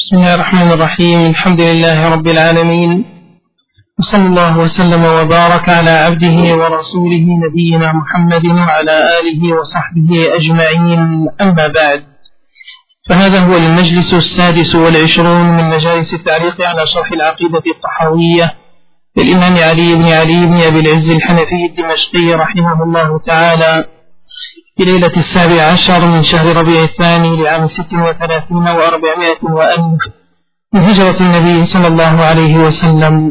بسم الله الرحمن الرحيم. الحمد لله رب العالمين، وصلى الله وسلم وبارك على عبده ورسوله نبينا محمد وعلى آله وصحبه أجمعين. أما بعد، فهذا هو المجلس 26 من مجالس التعليق على شرح العقيدة الطحاوية للإمام علي بن أبي العز الحنفي الدمشقي رحمه الله تعالى، في ليلة 17 من شهر ربيع الثاني لعام 36 و400 وألف من هجرة النبي صلى الله عليه وسلم.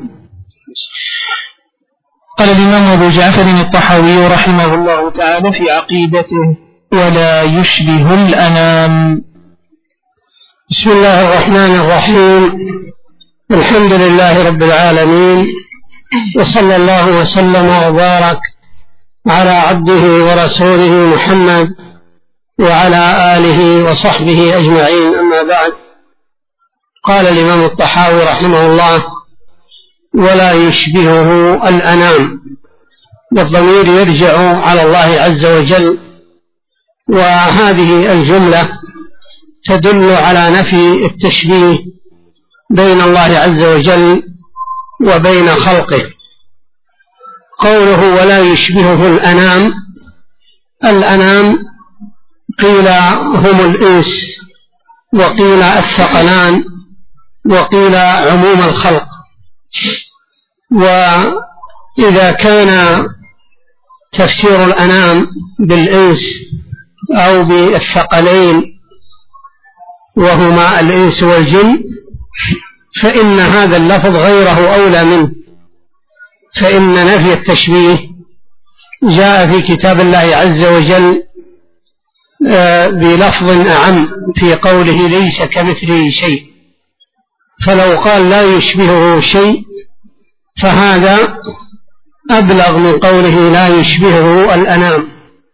قال الإمام أبو جعفر الطحاوي رحمه الله تعالى في عقيدته: ولا يشبه الأنام. بسم الله الرحمن الرحيم. الحمد لله رب العالمين، وصلى الله وسلم وبارك على عبده ورسوله محمد وعلى آله وصحبه أجمعين. أما بعد، قال الإمام الطحاوي رحمه الله: ولا يشبهه الأنام، والضمير يرجع على الله عز وجل، وهذه الجملة تدل على نفي التشبيه بين الله عز وجل وبين خلقه. قوله ولا يشبهه الأنام، الأنام قيل هم الإنس، وقيل الثقلان، وقيل عموم الخلق. وإذا كان تفسير الأنام بالإنس أو بالثقلين وهما الإنس والجن، فإن هذا اللفظ غيره أولى منه، فإن نفي التشبيه جاء في كتاب الله عز وجل بلفظ أعم في قوله ليس كمثله شيء، فلو قال لا يشبهه شيء فهذا أبلغ من قوله لا يشبهه الأنام.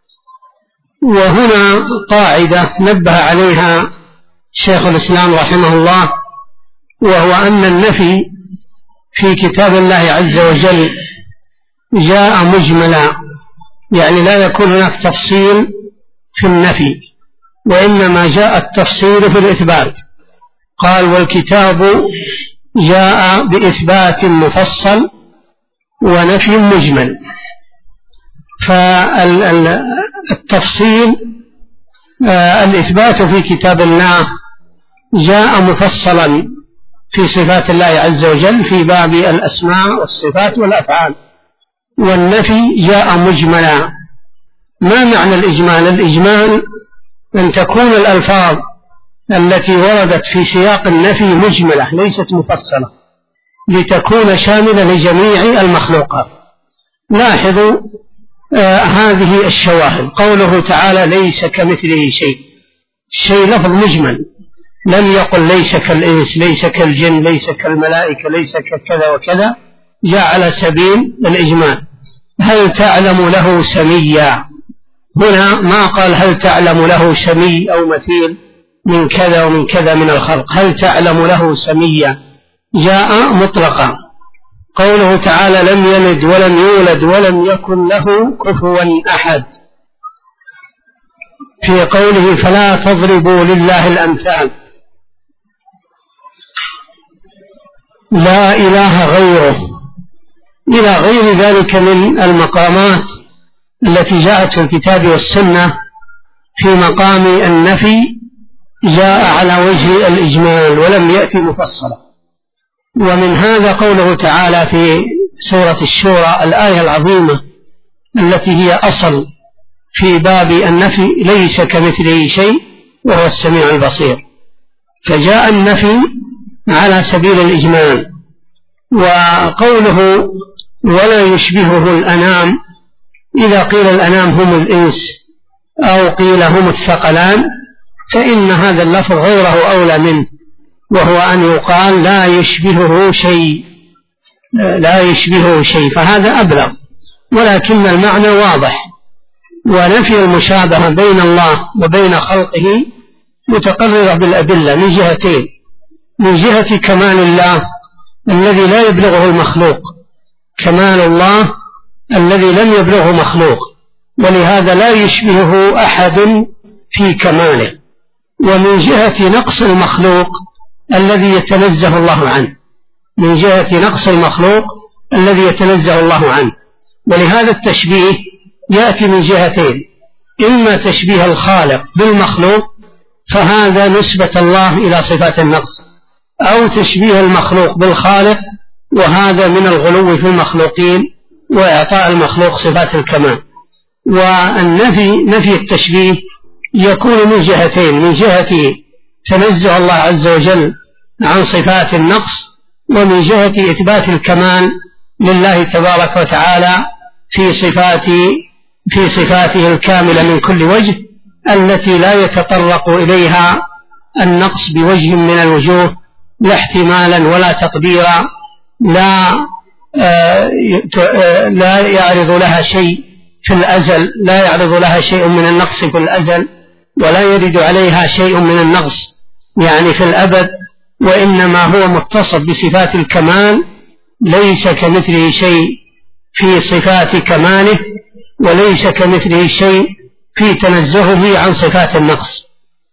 وهنا قاعدة نبه عليها شيخ الإسلام رحمه الله، وهو أن النفي في كتاب الله عز وجل جاء مجملا، يعني لا يكون هناك تفصيل في النفي، وإنما جاء التفصيل في الإثبات. قال: والكتاب جاء بإثبات مفصل ونفي مجمل. فالتفصيل الإثبات في كتاب الله جاء مفصلا في صفات الله عز وجل في باب الأسماء والصفات والأفعال، والنفي جاء مجملا. ما معنى الإجمال؟ الإجمال أن تكون الألفاظ التي وردت في سياق النفي مجملة ليست مفصلة، لتكون شاملة لجميع المخلوقات. لاحظوا هذه الشواهد: قوله تعالى ليس كمثله شيء، شيء لفظ مجمل، لم يقل ليس كالإنس، ليس كالجن، ليس كالملائكة، ليس ككذا وكذا، جاء على سبيل الإجمال. هل تعلم له سميا؟ هنا ما قال هل تعلم له سمي أو مثيل من كذا ومن كذا من الخلق، هل تعلم له سميا، جاء مطلقا. قوله تعالى لم يلد ولم يولد ولم يكن له كفوا أحد، في قوله فلا تضربوا لله الأمثال، لا إله غيره، إلى غير ذلك من المقامات التي جاءت في الكتاب والسنة في مقام النفي جاء على وجه الإجمال ولم يأتي مفصلا. ومن هذا قوله تعالى في سورة الشورى الآية العظيمة التي هي أصل في باب النفي: ليس كمثله شيء وهو السميع البصير. فجاء النفي على سبيل الإجمال. وقوله ولا يشبهه الأنام، إذا قيل الأنام هم الإنس أو قيل هم الثقلان فإن هذا اللفظ غيره أولى منه، وهو أن يقال لا يشبهه شيء، لا يشبهه شيء، فهذا أبلغ، ولكن المعنى واضح. ونفي المشابهة بين الله وبين خلقه متقررة بالأدلة من جهتين: من جهة كمال الله الذي لا يبلغه المخلوق، كمال الله الذي لم يبلغه مخلوق، ولهذا لا يشبهه أحد في كماله. ومن جهة نقص المخلوق الذي يتنزه الله عنه، من جهة نقص المخلوق الذي يتنزه الله عنه. ولهذا التشبيه يأتي من جهتين: إما تشبيه الخالق بالمخلوق فهذا نسبة الله إلى صفات النقص، أو تشبيه المخلوق بالخالق وهذا من الغلو في المخلوقين وإعطاء المخلوق صفات الكمال. نفي التشبيه يكون من جهتين: من جهة تنزه الله عز وجل عن صفات النقص، ومن جهة إثبات الكمال لله تبارك وتعالى في صفاته الكاملة من كل وجه، التي لا يتطرق إليها النقص بوجه من الوجوه، لا احتمالا ولا تقديرا، لا يعرض لها شيء في الأزل، لا يعرض لها شيء من النقص في الأزل، ولا يرد عليها شيء من النقص يعني في الأبد، وإنما هو متصف بصفات الكمال، ليس كمثله شيء في صفات كماله، وليس كمثله شيء في تنزهه عن صفات النقص.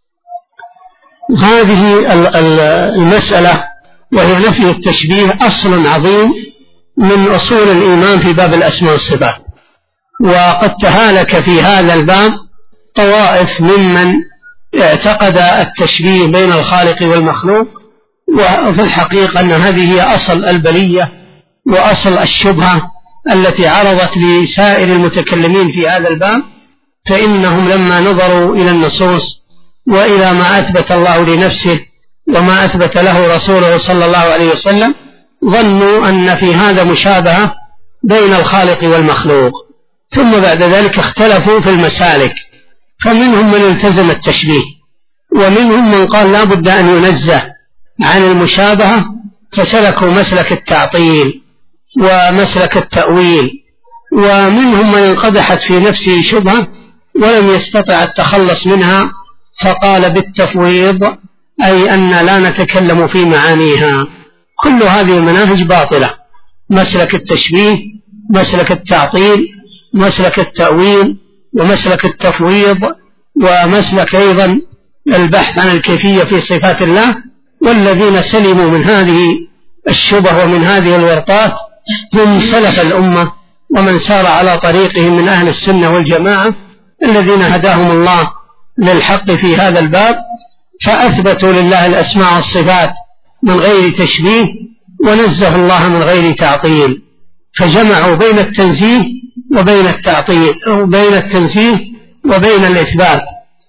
هذه المسألة وهي نفي التشبيه أصل عظيم من أصول الإيمان في باب الأسماء والصفات، وقد تهالك في هذا الباب طوائف ممن اعتقد التشبيه بين الخالق والمخلوق، وفي الحقيقة أن هذه هي أصل البلية وأصل الشبهة التي عرضت لسائر المتكلمين في هذا الباب. فإنهم لما نظروا إلى النصوص وإلى ما أثبت الله لنفسه وما أثبت له رسوله صلى الله عليه وسلم، ظنوا أن في هذا مشابهة بين الخالق والمخلوق، ثم بعد ذلك اختلفوا في المسالك، فمنهم من التزم التشبيه، ومنهم من قال لا بد أن ينزه عن المشابهة، فسلكوا مسلك التعطيل ومسلك التأويل. ومنهم من انقدحت في نفسه شبهة ولم يستطع التخلص منها، فقال بالتفويض، أي أن لا نتكلم في معانيها. كل هذه المناهج باطلة: مسلك التشبيه، مسلك التعطيل، مسلك التأويل، ومسلك التفويض، ومسلك أيضا البحث عن الكيفية في صفات الله. والذين سلموا من هذه الشبه ومن هذه الورطات هم سلف الأمة ومن سار على طريقهم من أهل السنة والجماعة، الذين هداهم الله للحق في هذا الباب، فأثبتوا لله الأسماء والصفات من غير تشبيه، ونزه الله من غير تعطيل، فجمعوا بين التنزيه وبين التعطيل، أو بين التنزيه وبين الإثبات،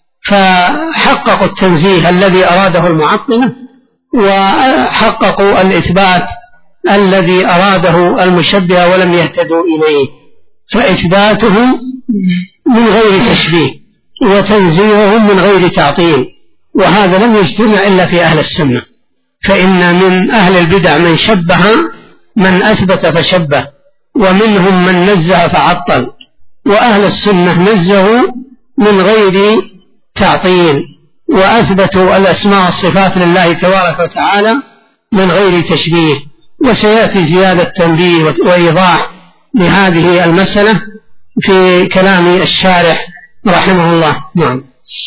فحققوا التنزيه الذي أراده المعطلة، وحققوا الإثبات الذي أراده المشبهة ولم يهتدوا إليه. فإثباتهم من غير تشبيه وتنزيههم من غير تعطيل، وهذا لم يجتمع إلا في أهل السنة. فإن من أهل البدع من شبه، من أثبت فشبه، ومنهم من نزه فعطل، وأهل السنة نزهوا من غير تعطيل، وأثبتوا الأسماء والصفات لله تبارك وتعالى من غير تشبيه. وسيأتي زيادة تنبيه وإيضاح لهذه المسألة في كلام الشارح رحمه الله. نعم.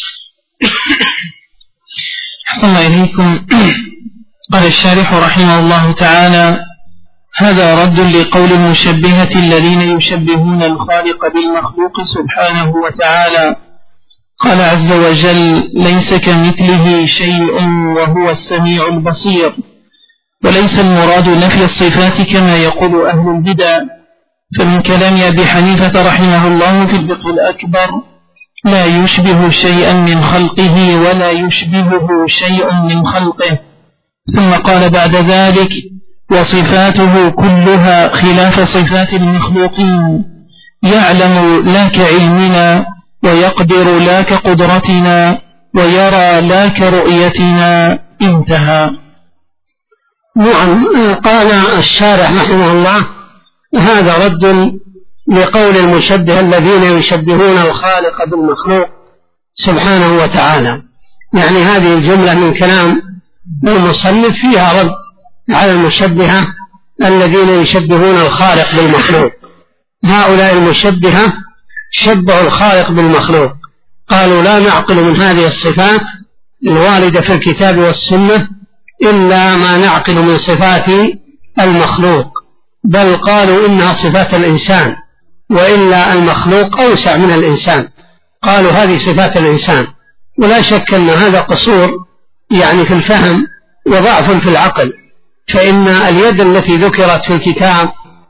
أحسن إليكم. قال الشارح رحمه الله تعالى: هذا رد لقول المشبهة الذين يشبهون الخالق بالمخلوق سبحانه وتعالى. قال عز وجل: ليس كمثله شيء وهو السميع البصير. وليس المراد نفي الصفات كما يقول أهل البدع، فمن كلام أبي حنيفة رحمه الله في الفقه الأكبر: لا يشبه شيئا من خلقه ولا يشبهه شيء من خلقه. ثم قال بعد ذلك: وصفاته كلها خلاف صفات المخلوقين، يعلم لا كعلمنا، ويقدر لا كقدرتنا، ويرى لا كرؤيتنا. انتهى. نعم. قال الشارح رحمه الله: هذا رد لقول المشبه الذين يشبهون الخالق بالمخلوق سبحانه وتعالى. يعني هذه الجملة من كلام المصنف فيها رد على المشبهة الذين يشبهون الخالق بالمخلوق. هؤلاء المشبهة شبهوا الخالق بالمخلوق، قالوا لا نعقل من هذه الصفات الواردة في الكتاب والسنة إلا ما نعقل من صفات المخلوق، بل قالوا إنها صفات الإنسان، وإلا المخلوق أوسع من الإنسان، قالوا هذه صفات الإنسان. ولا شك أن هذا قصور يعني في الفهم وضعف في العقل، فإن اليد التي ذكرت في الكتاب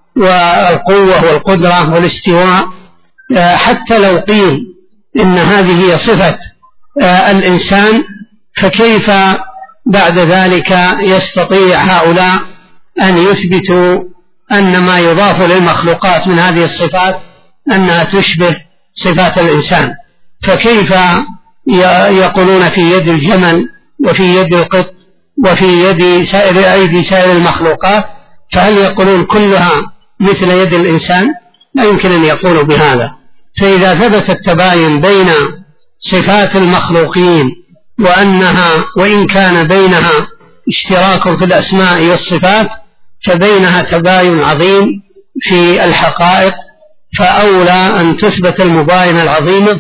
والقوة والقدرة والاستواء، حتى لو قيل إن هذه هي صفة الإنسان، فكيف بعد ذلك يستطيع هؤلاء أن يثبتوا أن ما يضاف للمخلوقات من هذه الصفات أنها تشبه صفات الإنسان؟ فكيف يقولون في يد الجمل وفي يد القط وفي يد أيدي سائر المخلوقات، فهل يقولون كلها مثل يد الإنسان؟ لا يمكن أن يقولوا بهذا. فإذا ثبت التباين بين صفات المخلوقين وأنها وإن كان بينها اشتراك في الأسماء والصفات فبينها تباين عظيم في الحقائق، فأولى أن تثبت المباينة العظيمة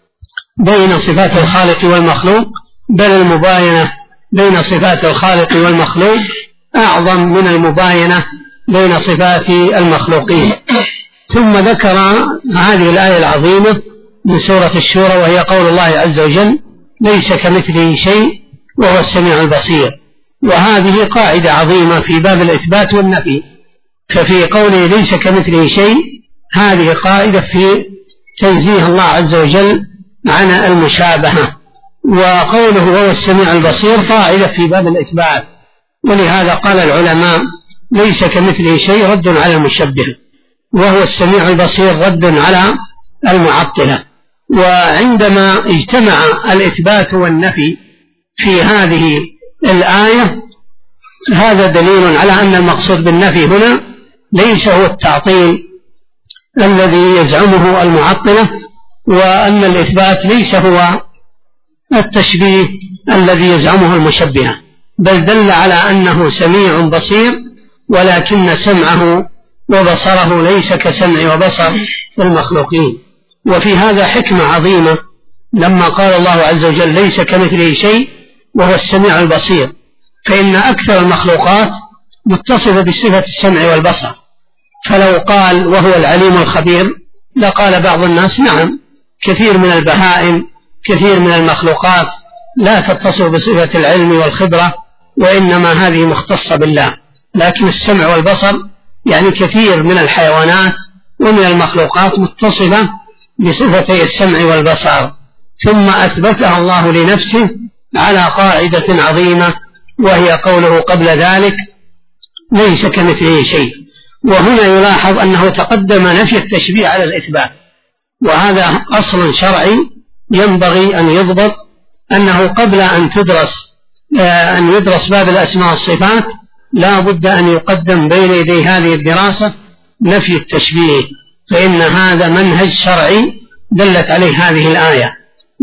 بين صفات الخالق والمخلوق، بل المباينة بين صفات الخالق والمخلوق أعظم من المباينة بين صفات المخلوقين. ثم ذكر هذه الآية العظيمة من سورة الشورى، وهي قول الله عز وجل: ليس كمثله شيء وهو السميع البصير. وهذه قاعدة عظيمة في باب الإثبات والنفي، ففي قوله ليس كمثله شيء هذه قاعدة في تنزيه الله عز وجل عن المشابهة، وقوله وهو السميع البصير قاعدة في باب الإثبات. ولهذا قال العلماء ليس كمثله شيء رد على المشبهة، وهو السميع البصير رد على المعطلة. وعندما اجتمع الإثبات والنفي في هذه الآية هذا دليل على أن المقصود بالنفي هنا ليس هو التعطيل الذي يزعمه المعطلة، وأن الإثبات ليس هو التشبيه الذي يزعمه المشبهة، بل دل على أنه سميع بصير، ولكن سمعه وبصره ليس كسمع وبصر المخلوقين. وفي هذا حكمة عظيمة لما قال الله عز وجل ليس كمثله شيء وهو السميع البصير، فإن أكثر المخلوقات متصفة بصفة السمع والبصر، فلو قال وهو العليم الخبير لقال بعض الناس نعم، كثير من البهائم كثير من المخلوقات لا تتصف بصفة العلم والخبرة، وإنما هذه مختصة بالله. لكن السمع والبصر يعني كثير من الحيوانات ومن المخلوقات متصفة بصفتي السمع والبصر، ثم أثبتها الله لنفسه على قاعدة عظيمة، وهي قوله قبل ذلك ليس كمثله شيء. وهنا يلاحظ أنه تقدم نفي التشبيه على الإثبات، وهذا أصل شرعي ينبغي أن يضبط، أنه قبل أن يدرس باب الأسماء والصفات لا بد أن يقدم بين يدي هذه الدراسة نفي التشبيه، فإن هذا منهج شرعي دلت عليه هذه الآية.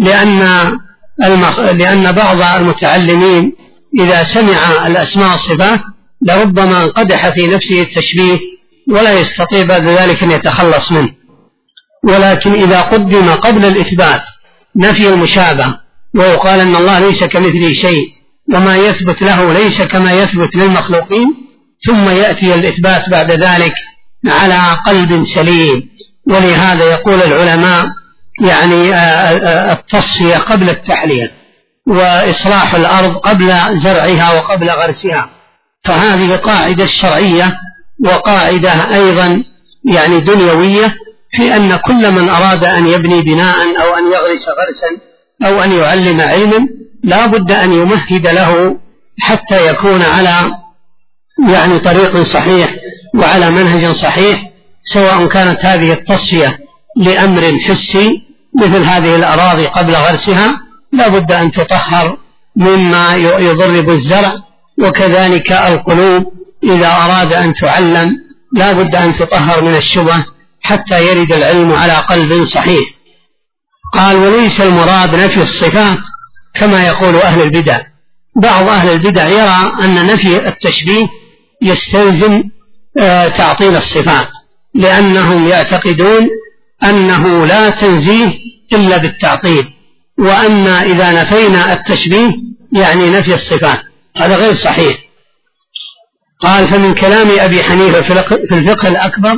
لأن بعض المتعلمين إذا سمع الأسماء والصفات لربما انقدح في نفسه التشبيه ولا يستطيع بعد ذلك أن يتخلص منه. ولكن إذا قدم قبل الإثبات نفي المشابهة ويقال أن الله ليس كمثله شيء وما يثبت له ليس كما يثبت للمخلوقين، ثم يأتي الإثبات بعد ذلك على قلب سليم. ولهذا يقول العلماء يعني التصفية قبل التحلية، وإصلاح الأرض قبل زرعها وقبل غرسها، فهذه قاعدة شرعية وقاعدة أيضا يعني دنيوية، في أن كل من أراد أن يبني بناء أو أن يغرس غرسا أو أن يعلم علما لا بد أن يمهد له حتى يكون على يعني طريق صحيح وعلى منهج صحيح، سواء كانت هذه التصفية لأمر حسي مثل هذه الأراضي قبل غرسها لا بد أن تطهر مما يضر بالزرع، وكذلك القلوب إذا أراد أن تعلم لا بد أن تطهر من الشبه حتى يرد العلم على قلب صحيح. قال وليس المراد نفي الصفات كما يقول أهل البدع. بعض أهل البدع يرى أن نفي التشبيه يستلزم تعطيل الصفات، لأنهم يعتقدون أنه لا تنزيه إلا بالتعطيل، وأن إذا نفينا التشبيه يعني نفي الصفات، هذا غير صحيح. قال فمن كلام أبي حنيفة في الفقه الأكبر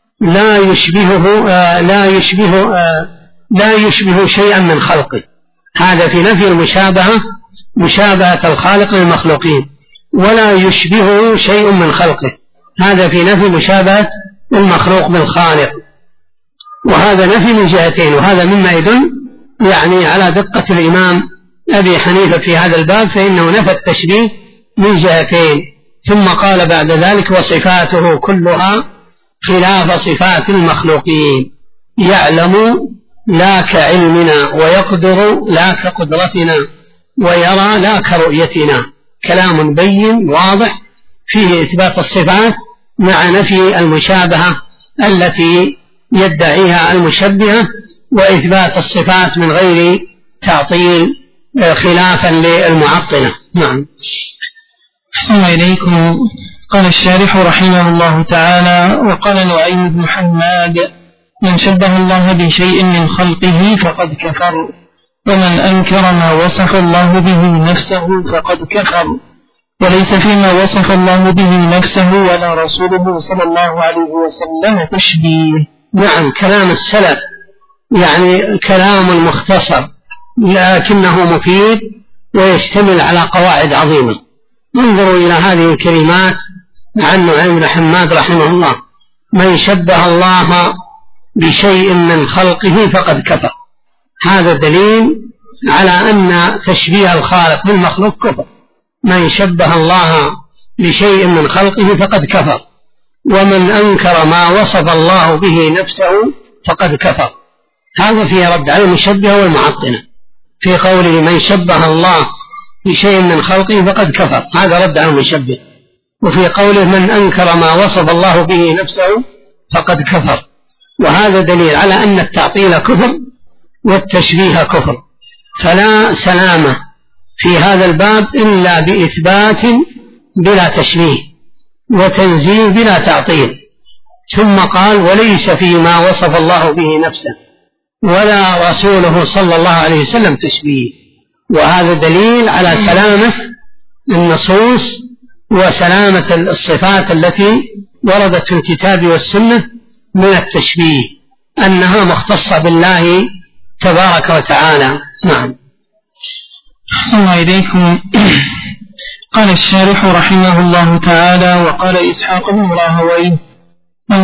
لا يشبه شيئا من خلقه. هذا في نفي المشابهة، مشابهة الخالق للمخلوقين، ولا يشبه شيء من خلقه، هذا في نفي مشابهة المخلوق بالخالق. وهذا نفي من جهتين، وهذا مما يدل يعني على دقة الإمام أبي حنيفة في هذا الباب، فإنه نفى التشبيه من جهتين. ثم قال بعد ذلك وصفاته كلها خلاف صفات المخلوقين، يعلم لا كعلمنا، ويقدر لا كقدرتنا، ويرى لا كرؤيتنا. كلام بين واضح فيه إثبات الصفات مع نفي المشابهة التي يدعيها المشبهة، وإثبات الصفات من غير تعطيل خلافا للمعطلة. نعم. أحسن إليكم. قال الشارح رحمه الله تعالى: وقال نعيم بن حماد: من شبه الله بشيء من خلقه فقد كفر، ومن أنكر ما وصف الله به نفسه فقد كفر، وليس فيما وصف الله به نفسه ولا رسوله صلى الله عليه وسلم تشبيه. نعم، كلام السلف يعني كلام مختصر لكنه مفيد ويشتمل على قواعد عظيمة. انظروا إلى هذه الكلمات عن نعيم بن حماد رحمه الله: من شبه الله بشيء من خلقه فقد كفر. هذا دليل على أن تشبيه الخالق بالمخلوق كفر. من شبه الله بشيء من خلقه فقد كفر، ومن أنكر ما وصف الله به نفسه فقد كفر. هذا فيه رد على المشبه والمعطلة في قوله من شبه الله بشيء من خلقه فقد كفر، هذا رد على المشبه. وفي قوله من أنكر ما وصف الله به نفسه فقد كفر، وهذا دليل على أن التعطيل كفر والتشبيه كفر. فلا سلامة في هذا الباب إلا بإثبات بلا تشبيه، وتنزيه بلا تعطيل. ثم قال وليس فيما وصف الله به نفسه ولا رسوله صلى الله عليه وسلم تشبيه. وهذا دليل على سلامة النصوص وسلامة الصفات التي وردت في الكتاب والسنة من التشبيه، أنها مختصة بالله تبارك وتعالى. نعم. أحسن إليكم. قال الشارح رحمه الله تعالى: وقال إسحاق بن راهويه: من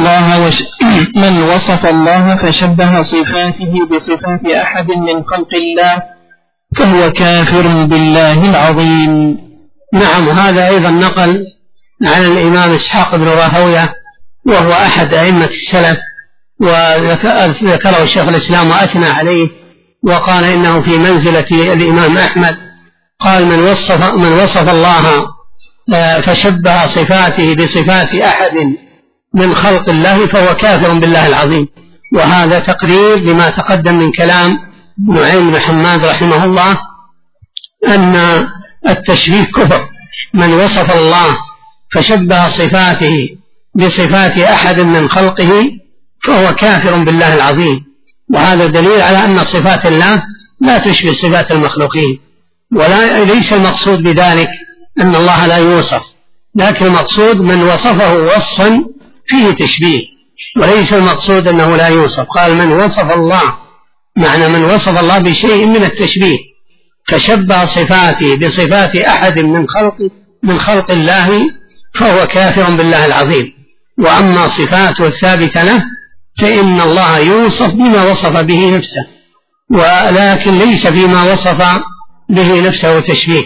وصف الله فشبه صفاته بصفات أحد من خلق الله فهو كافر بالله العظيم. نعم، هذا أيضا نقل عن الإمام إسحاق بن راهويه، وهو أحد أئمة السلف، وذكره شيخ الإسلام وأثنى عليه، وقال إنه في منزلة الإمام أحمد. قال من وصف الله فشبه صفاته بصفات أحد من خلق الله فهو كافر بالله العظيم. وهذا تقرير لما تقدم من كلام نعيم بن حماد رحمه الله أن التشبيه كفر. من وصف الله فشبه صفاته بصفات أحد من خلقه فهو كافر بالله العظيم. وهذا دليل على أن صفات الله لا تشبه صفات المخلوقين، وليس المقصود بذلك أن الله لا يوصف، لكن المقصود من وصفه وصفا فيه تشبيه، وليس المقصود أنه لا يوصف. قال من وصف الله، معنى من وصف الله بشيء من التشبيه فشبه صفاته بصفات أحد من خلق الله فهو كافر بالله العظيم. وأما صفاته الثابتة له فإن الله يوصف بما وصف به نفسه، ولكن ليس فيما وصف به نفسه تشبيه.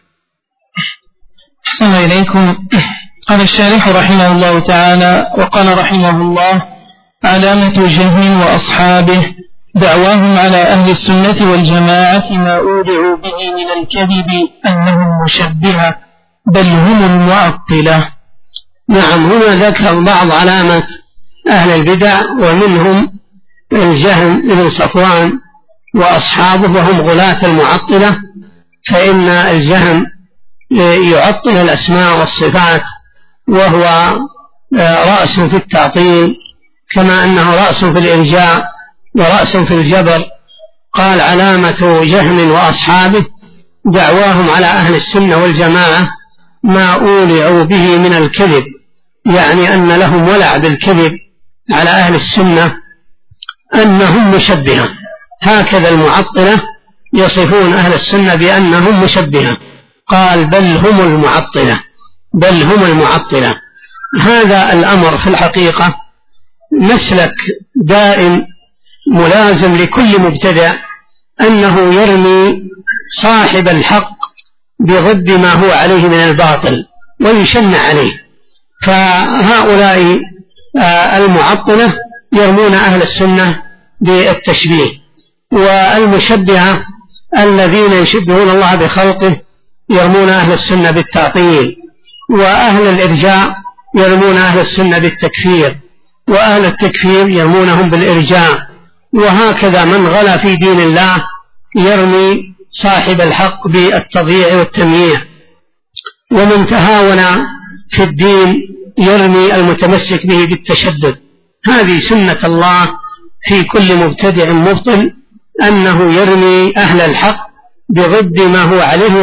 أحسن إليكم. قال الشارح رحمه الله تعالى: وقال رحمه الله: علامة جهم وأصحابه دعواهم على أهل السنة والجماعة ما أودعوا به من الكذب أنهم مشبهة بل هم المعطلة. نعم، هنا ذكر بعض علامة أهل البدع، ومنهم الجهم بن صفوان وأصحابه وهم غلاة المعطلة. فإن الجهم يعطل الأسماء والصفات، وهو رأس في التعطيل كما أنه رأس في الإرجاء ورأس في الجبر. قال علامة جهم وأصحابه دعواهم على أهل السنة والجماعة ما أولعوا به من الكذب، يعني أن لهم ولع بالكذب على أهل السنة أنهم مشبهة. هكذا المعطلة يصفون أهل السنة بأنهم مشبهة، قال بل هم المعطلة. هذا الأمر في الحقيقة مسلك دائم ملازم لكل مبتدع، أنه يرمي صاحب الحق بضد ما هو عليه من الباطل ويشنع عليه. فهؤلاء المعطلة يرمون أهل السنة بالتشبيه، والمشبهة الذين يشبهون الله بخلقه يرمون أهل السنة بالتعطيل، وأهل الإرجاء يرمون أهل السنة بالتكفير، وأهل التكفير يرمونهم بالإرجاء. وهكذا من غلا في دين الله يرمي صاحب الحق بالتضييع والتمييع، ومن تهاون في الدين يرمي المتمسك به بالتشدد. هذه سنة الله في كل مبتدع مبطل، أنه يرمي أهل الحق بضد ما هو عليه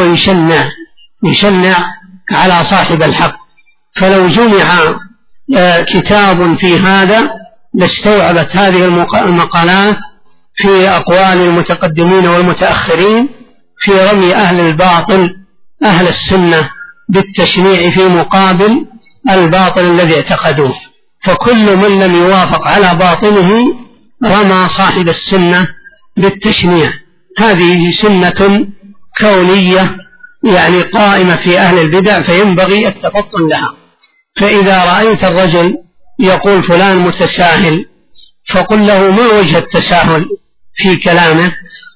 ويشنع على صاحب الحق. فلو جمع كتاب في هذا لاستوعبت هذه المقالات في أقوال المتقدمين والمتأخرين في رمي أهل الباطل أهل السنة بالتشنيع في مقابل الباطل الذي اعتقدوه. فكل من لم يوافق على باطله رمى صاحب السنة بالتشنيع. هذه سنة كونية يعني قائمة في أهل البدع، فينبغي التفطن لها. فإذا رأيت الرجل يقول فلان متساهل فقل له ما وجه التساهل في كلامه،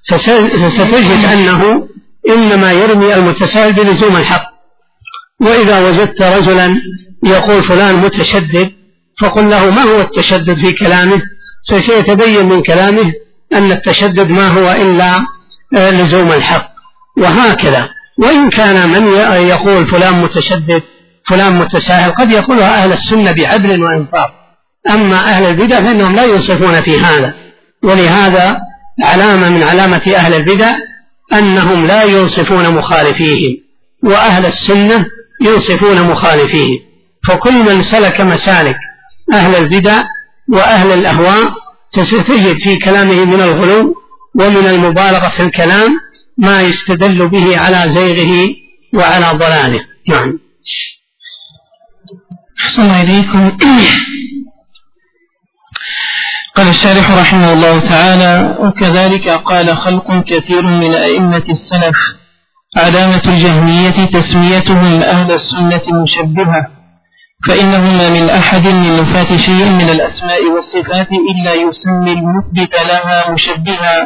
فستجد أنه إنما يرمي المتساهل بلزوم الحق. وإذا وجدت رجلا يقول فلان متشدد فقل له ما هو التشدد في كلامه، فسيتبين من كلامه أن التشدد ما هو إلا لزوم الحق. وهكذا وإن كان من يقول فلان متشدد فلان متساهل قد يقولها أهل السنة بعدل وإنصاف، أما أهل البدع فإنهم لا ينصفون في هذا. ولهذا علامة من علامة أهل البدع أنهم لا ينصفون مخالفيهم، وأهل السنة ينصفون مخالفيهم. فكل من سلك مسالك أهل البدع وأهل الأهواء ستجد في كلامه من الغلو ومن المبالغة في الكلام ما يستدل به على زيغه وعلى ضلاله. نعم. أحسن إليكم. قال الشارح رحمه الله تعالى: وكذلك قال خلق كثير من أئمة السلف علامة الجهمية تسميتهم أهل السنة مشبهة، فإنه ما من أحد من نفاة شيء من الأسماء والصفات إلا يسمي المثبت لها مشبها.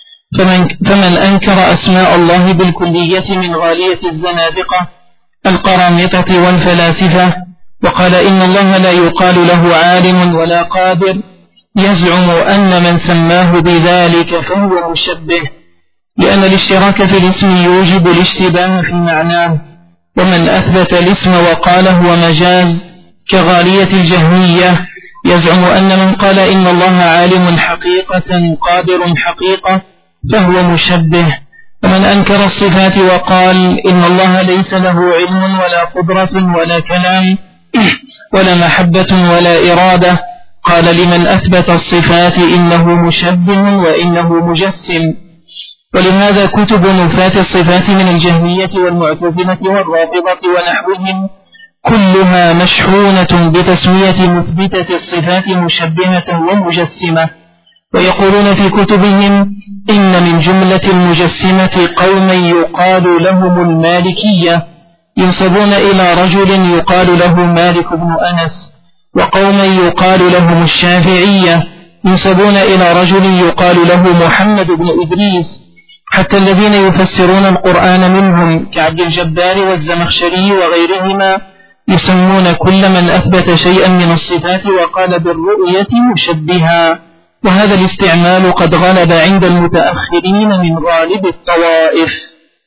فمن أنكر أسماء الله بالكلية من غالية الزنادقة القرامطة والفلاسفة وقال إن الله لا يقال له عالم ولا قادر، يزعم أن من سماه بذلك فهو مشبه، لأن الاشتراك في الاسم يوجب الاشتباه في معناه. ومن أثبت الاسم وقال هو مجاز كغالية الجهمية يزعم أن من قال إن الله عالم حقيقة قادر حقيقة فهو مشبه. ومن أنكر الصفات وقال إن الله ليس له علم ولا قدرة ولا كلام ولا محبة ولا إرادة قال لمن أثبت الصفات إنه مشبه وإنه مجسم. ولهذا كتب نفاة الصفات من الجهمية والمعتزلة والرافضة ونحوهم كلها مشحونة بتسمية مثبتة الصفات مشبهة ومجسمة. ويقولون في كتبهم إن من جملة المجسمة قوما يقال لهم المالكية ينسبون إلى رجل يقال له مالك بن أنس، وقوما يقال لهم الشافعية ينسبون إلى رجل يقال له محمد بن إدريس، حتى الذين يفسرون القرآن منهم كعبد الجبار والزمخشري وغيرهما يسمون كل من أثبت شيئا من الصفات وقال بالرؤية مشبها. وهذا الاستعمال قد غلب عند المتأخرين من غالب الطوائف.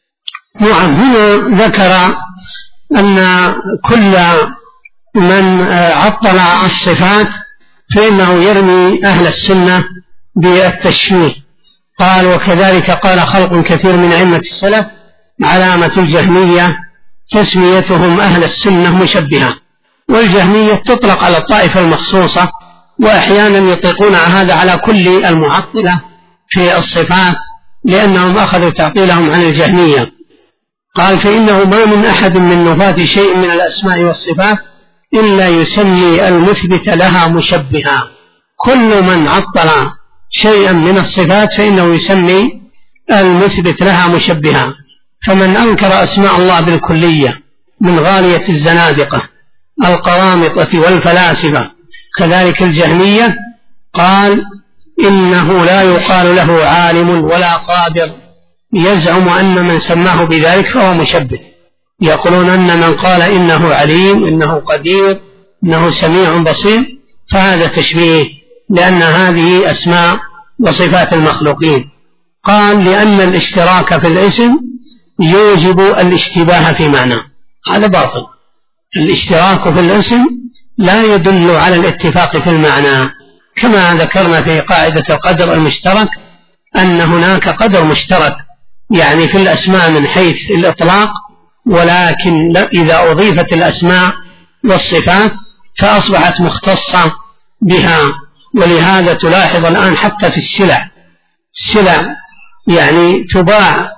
هنا ذكر أن كل من عطل الصفات فإنه يرمي أهل السنة بالتشبيه. قال وكذلك قال خلق كثير من أئمة السلف علامة الجهمية تسميتهم أهل السنة مشبهة، والجهمية تطلق على الطائفة المخصوصة، وأحيانا يطلقون هذا على كل المعطلة في الصفات، لأنهم أخذوا تعطيلهم عن الجهمية. قال فإنه ما من أحد من نفاة شيء من الأسماء والصفات إلا يسمي المثبت لها مشبها. كل من عطل شيئا من الصفات فإنه يسمي المثبت لها مشبها. فمن أنكر أسماء الله بالكلية من غالية الزنادقة القرامطة والفلاسفة كذلك الجهمية قال إنه لا يقال له عالم ولا قادر، يزعم أن من سماه بذلك فهو مشبه. يقولون أن من قال إنه عليم إنه قدير إنه سميع بصير فهذا تشبيه، لأن هذه أسماء وصفات المخلوقين. قال لأن الاشتراك في الاسم يوجب الاشتباه في معنى، هذا باطل. الاشتراك في الاسم لا يدل على الاتفاق في المعنى، كما ذكرنا في قاعدة القدر المشترك أن هناك قدر مشترك يعني في الأسماء من حيث الإطلاق، ولكن إذا أضيفت الأسماء والصفات فأصبحت مختصة بها. ولهذا تلاحظ الآن حتى في السلع يعني تباع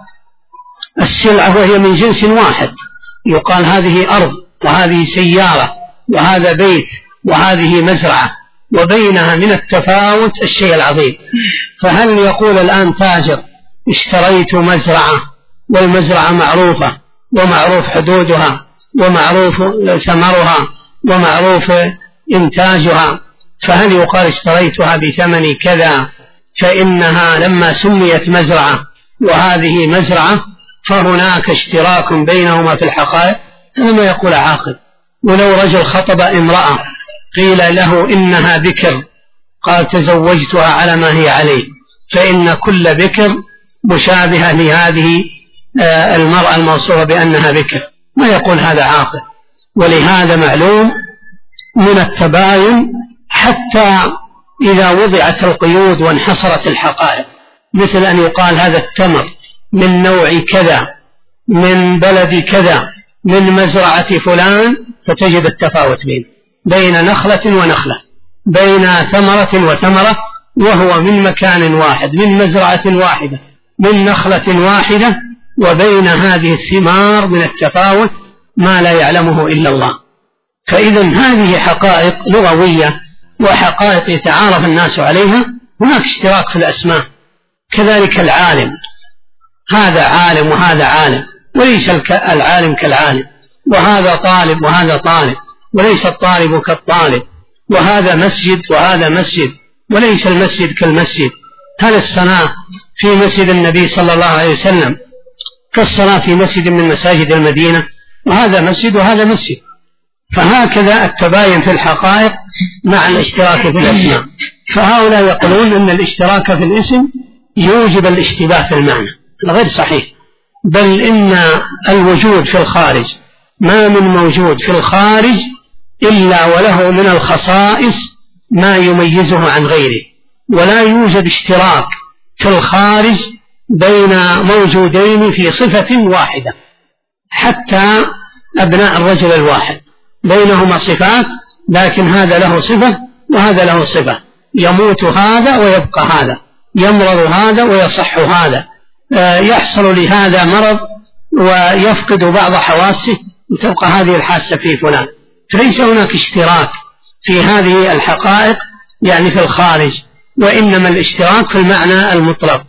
السلعة وهي من جنس واحد، يقال هذه أرض وهذه سيارة وهذا بيت وهذه مزرعة، وبينها من التفاوت الشيء العظيم. فهل يقول الآن تاجر اشتريت مزرعة والمزرعة معروفة ومعروف حدودها ومعروف ثمرها ومعروف إنتاجها، فهل يقال اشتريتها بثمن كذا فإنها لما سميت مزرعة وهذه مزرعة فهناك اشتراك بينهما في الحقائق؟ هذا ما يقول عاقل. ولو رجل خطب امرأة قيل له إنها بكر قال تزوجتها على ما هي عليه، فإن كل بكر مشابهة لهذه المرأة الموصوفة بأنها بكر، ما يقول هذا عاقل. ولهذا معلوم من التباين حتى إذا وضعت القيود وانحصرت الحقائق، مثل أن يقال هذا التمر من نوع كذا من بلد كذا من مزرعة فلان، فتجد التفاوت بين نخلة ونخلة، بين ثمرة وثمرة، وهو من مكان واحد من مزرعة واحدة من نخلة واحدة، وبين هذه الثمار من التفاوت ما لا يعلمه إلا الله. فإذا هذه حقائق لغوية وحقائق يتعارف الناس عليها. هناك اشتراك في الأسماء. كذلك العالم، هذا عالم وهذا عالم، وليس العالم كالعالم، وهذا طالب وهذا طالب، وليس الطالب كالطالب، وهذا مسجد وهذا مسجد، وليس المسجد كالمسجد. هل الصلاة في مسجد النبي صلى الله عليه وسلم كالصلاة في مسجد من مساجد المدينة؟ وهذا مسجد وهذا مسجد. فهكذا التباين في الحقائق مع الاشتراك في الأسماء. فهؤلاء يقولون أن الاشتراك في الاسم يوجب الاشتباه في المعنى، غير صحيح. بل إن الوجود في الخارج، ما من موجود في الخارج إلا وله من الخصائص ما يميزه عن غيره، ولا يوجد اشتراك في الخارج بين موجودين في صفة واحدة. حتى أبناء الرجل الواحد بينهما صفات، لكن هذا له صفة وهذا له صفة، يموت هذا ويبقى هذا، يمرض هذا ويصح هذا، يحصل لهذا مرض ويفقد بعض حواسه وتبقى هذه الحاسة في فلان. فليس هناك اشتراك في هذه الحقائق يعني في الخارج، وإنما الاشتراك في المعنى المطلق.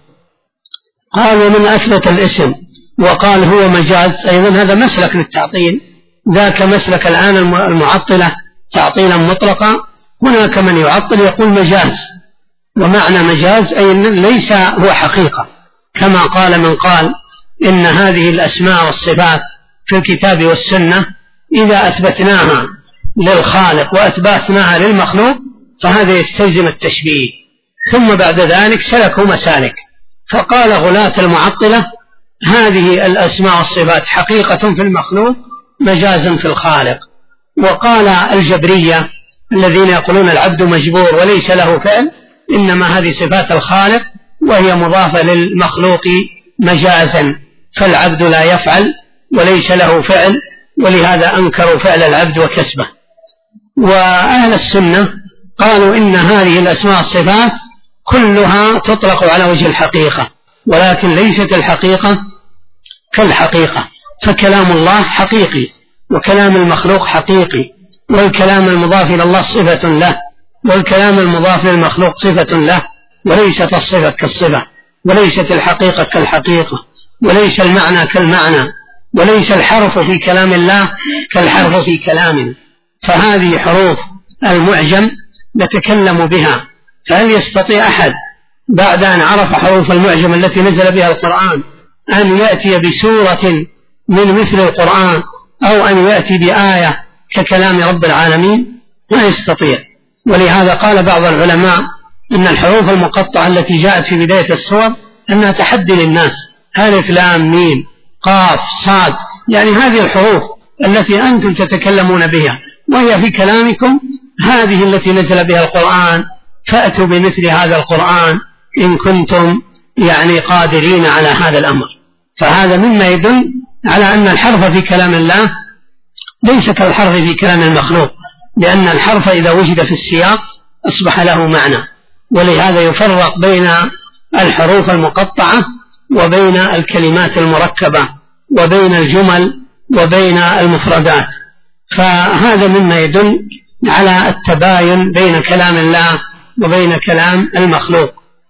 قال ومن أثبت الاسم وقال هو مجاز، أيضا هذا مسلك للتعطيل، ذاك مسلك الآن المعطلة تعطيلا مطلقا. هناك من يعطل يقول مجاز، ومعنى مجاز أي ليس هو حقيقة، كما قال من قال إن هذه الأسماء والصفات في الكتاب والسنة إذا أثبتناها للخالق وأثبتناها للمخلوق فهذا يستلزم التشبيه. ثم بعد ذلك سلكوا مسالك، فقال غلاة المعطلة هذه الأسماء والصفات حقيقة في المخلوق مجازا في الخالق. وقال الجبرية الذين يقولون العبد مجبور وليس له فعل، إنما هذه صفات الخالق وهي مضافة للمخلوق مجازا. فالعبد لا يفعل وليس له فعل، ولهذا أنكروا فعل العبد وكسبه. وأهل السنة قالوا إن هذه الأسماء والصفات كلها تطلق على وجه الحقيقة، ولكن ليست الحقيقة كالحقيقة، فكلام الله حقيقي وكلام المخلوق حقيقي، والكلام المضاف إلى الله صفة له، والكلام المضاف للمخلوق صفة له، وليست الصفة كالصفة، وليست الحقيقة كالحقيقة، وليس المعنى كالمعنى، وليس الحرف في كلام الله كالحرف في كلامنا. فهذه حروف المعجم نتكلم بها، فهل يستطيع أحد بعد أن عرف حروف المعجم التي نزل بها القرآن أن يأتي بسورة من مثل القرآن أو أن يأتي بآية ككلام رب العالمين؟ لا يستطيع. ولهذا قال بعض العلماء إن الحروف المقطعة التي جاءت في بداية السور أنها تحدي للناس، ألف لام ميم قاف صاد، يعني هذه الحروف التي أنتم تتكلمون بها وهي في كلامكم هذه التي نزل بها القرآن، فأتوا بمثل هذا القرآن إن كنتم يعني قادرين على هذا الأمر. فهذا مما يدل على أن الحرف في كلام الله ليس كالحرف في كلام المخلوق، لأن الحرف إذا وجد في السياق أصبح له معنى. ولهذا يفرق بين الحروف المقطعة وبين الكلمات المركبة وبين الجمل وبين المفردات. فهذا مما يدل على التباين بين كلام الله وبين كلام المخلوق.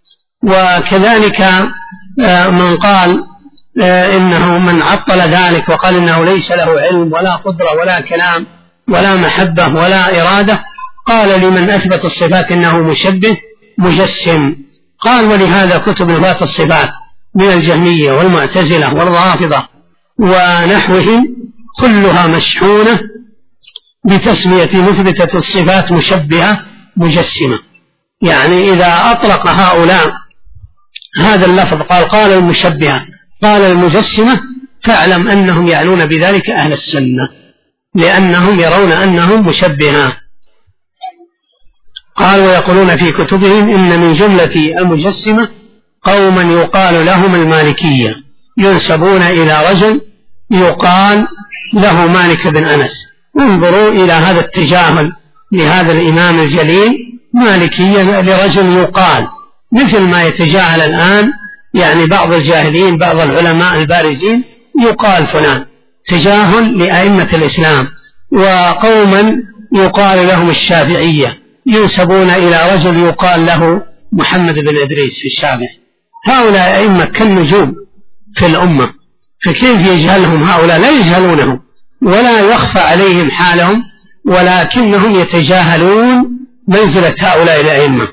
وكذلك من قال إنه من عطل ذلك وقال إنه ليس له علم ولا قدرة ولا كلام ولا محبة ولا إرادة، قال لمن أثبت الصفات إنه مشبه مجسم. قال ولهذا كتب نفاة الصفات من الجهمية والمعتزلة والرافضة ونحوهم كلها مشحونة بتسمية مثبتة الصفات مشبهة مجسمة. يعني إذا أطلق هؤلاء هذا اللفظ قال المشبهة قال المجسمة، فاعلم أنهم يعنون بذلك أهل السنة، لأنهم يرون أنهم مشبهة. قال ويقولون في كتبهم إن من جملة المجسمة قوما يقال لهم المالكية، ينسبون إلى رجل يقال له مالك بن أنس. انظروا إلى هذا التجاهل لهذا الإمام الجليل، مالكية لرجل يقال، مثل ما يتجاهل الآن يعني بعض الجاهلين بعض العلماء البارزين يقال فلان، تجاهل لأئمة الإسلام. وقوما يقال لهم الشافعية، ينسبون إلى رجل يقال له محمد بن إدريس في الشافعي. هؤلاء أئمة كالنجوم في الأمة، فكيف يجهلهم هؤلاء؟ لا يجهلونهم ولا يخفى عليهم حالهم، ولكنهم يتجاهلون منزلة هؤلاء الأئمة.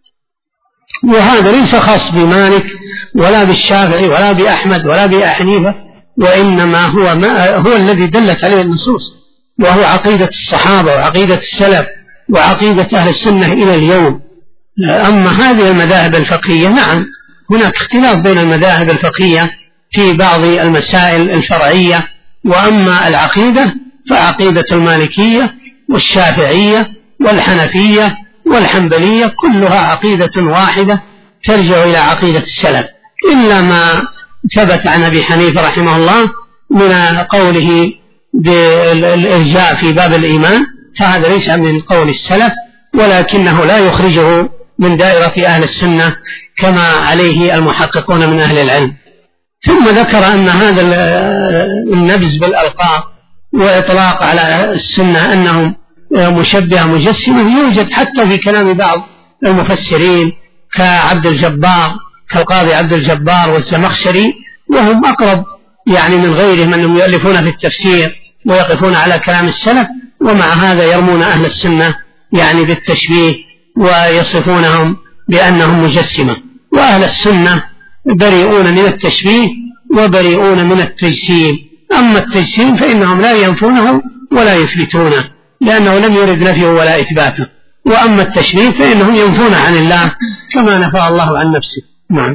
وهذا ليس خاص بمالك ولا بالشافعي ولا بأحمد ولا بأحنيفة، وإنما هو الذي دلت عليه النصوص، وهو عقيدة الصحابة وعقيدة السلف وعقيدة أهل السنة إلى اليوم. أما هذه المذاهب الفقهية نعم هناك اختلاف بين المذاهب الفقهية في بعض المسائل الفرعية، وأما العقيدة فعقيدة المالكية والشافعية والحنفية والحنبلية كلها عقيدة واحدة ترجع إلى عقيدة السلف، إلا ما ثبت عن أبي حنيفة رحمه الله من قوله بالإرجاء في باب الإيمان، فهذا ليس من قول السلف، ولكنه لا يخرجه من دائرة أهل السنة كما عليه المحققون من أهل العلم. ثم ذكر أن هذا النبذ بالألقاب وإطلاق على السنة أنهم مشبهة مجسمة يوجد حتى في كلام بعض المفسرين كعبد الجبار كالقاضي عبد الجبار والزمخشري، وهم أقرب يعني من غيرهم أنهم يؤلفون في التفسير ويقفون على كلام السلف، ومع هذا يرمون أهل السنة يعني بالتشبيه ويصفونهم بأنهم مجسمة. وأهل السنة بريئون من التشبيه وبريئون من التجسيم. أما التجسيم فإنهم لا ينفونه ولا يثبتونه لأنه لم يرد نفيه ولا إثباته، وأما التشبيه فإنهم ينفون عن الله كما نفى الله عن نفسه. نعم.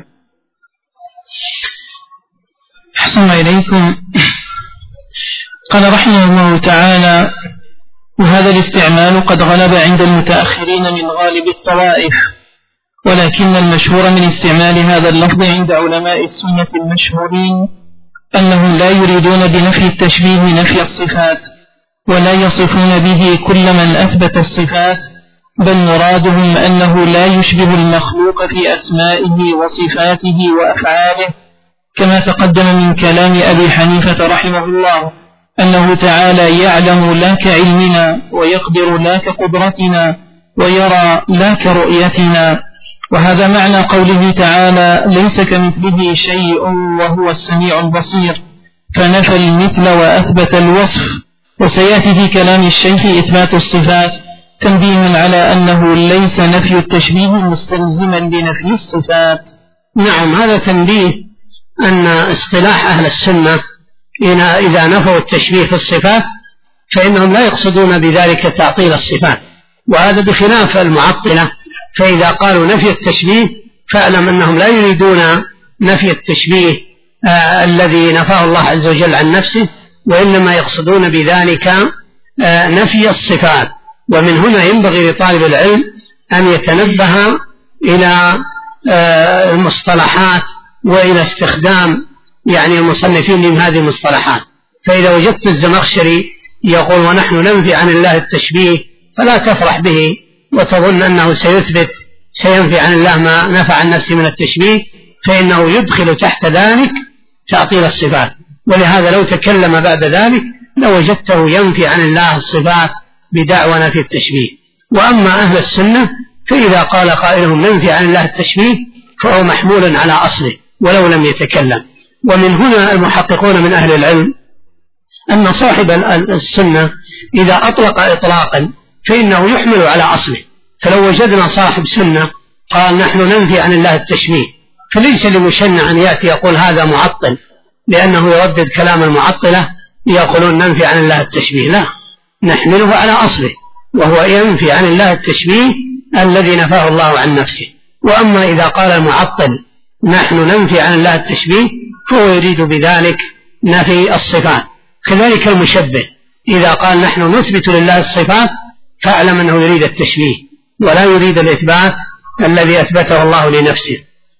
أحسن إليكم. قال رحمه الله تعالى: وهذا الاستعمال قد غلب عند المتأخرين من غالب الطوائف، ولكن المشهور من استعمال هذا اللفظ عند علماء السنة المشهورين أنهم لا يريدون بنفي التشبيه نفي الصفات، ولا يصفون به كل من أثبت الصفات، بل مرادهم أنه لا يشبه المخلوق في أسمائه وصفاته وأفعاله، كما تقدم من كلام أبي حنيفة رحمه الله أنه تعالى يعلم لا كعلمنا، ويقدر لا كقدرتنا، ويرى لا كرؤيتنا. وهذا معنى قوله تعالى ليس كمثله شيء وهو السميع البصير، فنفى المثل وأثبت الوصف. وسيأتي في كلام الشيخ إثبات الصفات تنبيه على أنه ليس نفي التشبيه مستلزما لنفي الصفات. نعم، هذا تنبيه أن اصطلاح أهل السنة إذا نفوا التشبيه في الصفات فإنهم لا يقصدون بذلك تعطيل الصفات، وهذا بخلاف المعطلة، فإذا قالوا نفي التشبيه فاعلم أنهم لا يريدون نفي التشبيه الذي نفاه الله عز وجل عن نفسه، وإنما يقصدون بذلك نفي الصفات. ومن هنا ينبغي لطالب العلم أن يتنبه إلى المصطلحات وإلى استخدام المصنفين من هذه المصطلحات. فإذا وجدت الزمخشري يقول ونحن ننفي عن الله التشبيه فلا تفرح به وتظن أنه سينفي عن الله ما نفى عن نفسه من التشبيه، فإنه يدخل تحت ذلك تعطيل الصفات. ولهذا لو تكلم بعد ذلك لوجدته ينفي عن الله الصفات بدعوى نفي التشبيه. وأما أهل السنة فإذا قال قائلهم ننفي عن الله التشبيه فهو محمول على أصله ولو لم يتكلم. ومن هنا المحققون من أهل العلم أن صاحب السنة إذا أطلق إطلاقا فإنه يحمل على أصله. فلو وجدنا صاحب سنة قال نحن ننفي عن الله التشبيه فليس لمشنع أن يأتي يقول هذا معطل، لأنه يردد كلام المعطلة يقولون ننفي عن الله التشبيه، لا، نحمله على أصله وهو ينفي عن الله التشبيه الذي نفاه الله عن نفسه. وأما إذا قال المعطل نحن ننفي عن الله التشبيه فهو يريد بذلك نفي الصفات. كذلك المشبه إذا قال نحن نثبت لله الصفات فاعلم أنه يريد التشبيه ولا يريد الإثبات الذي أثبته الله لنفسه.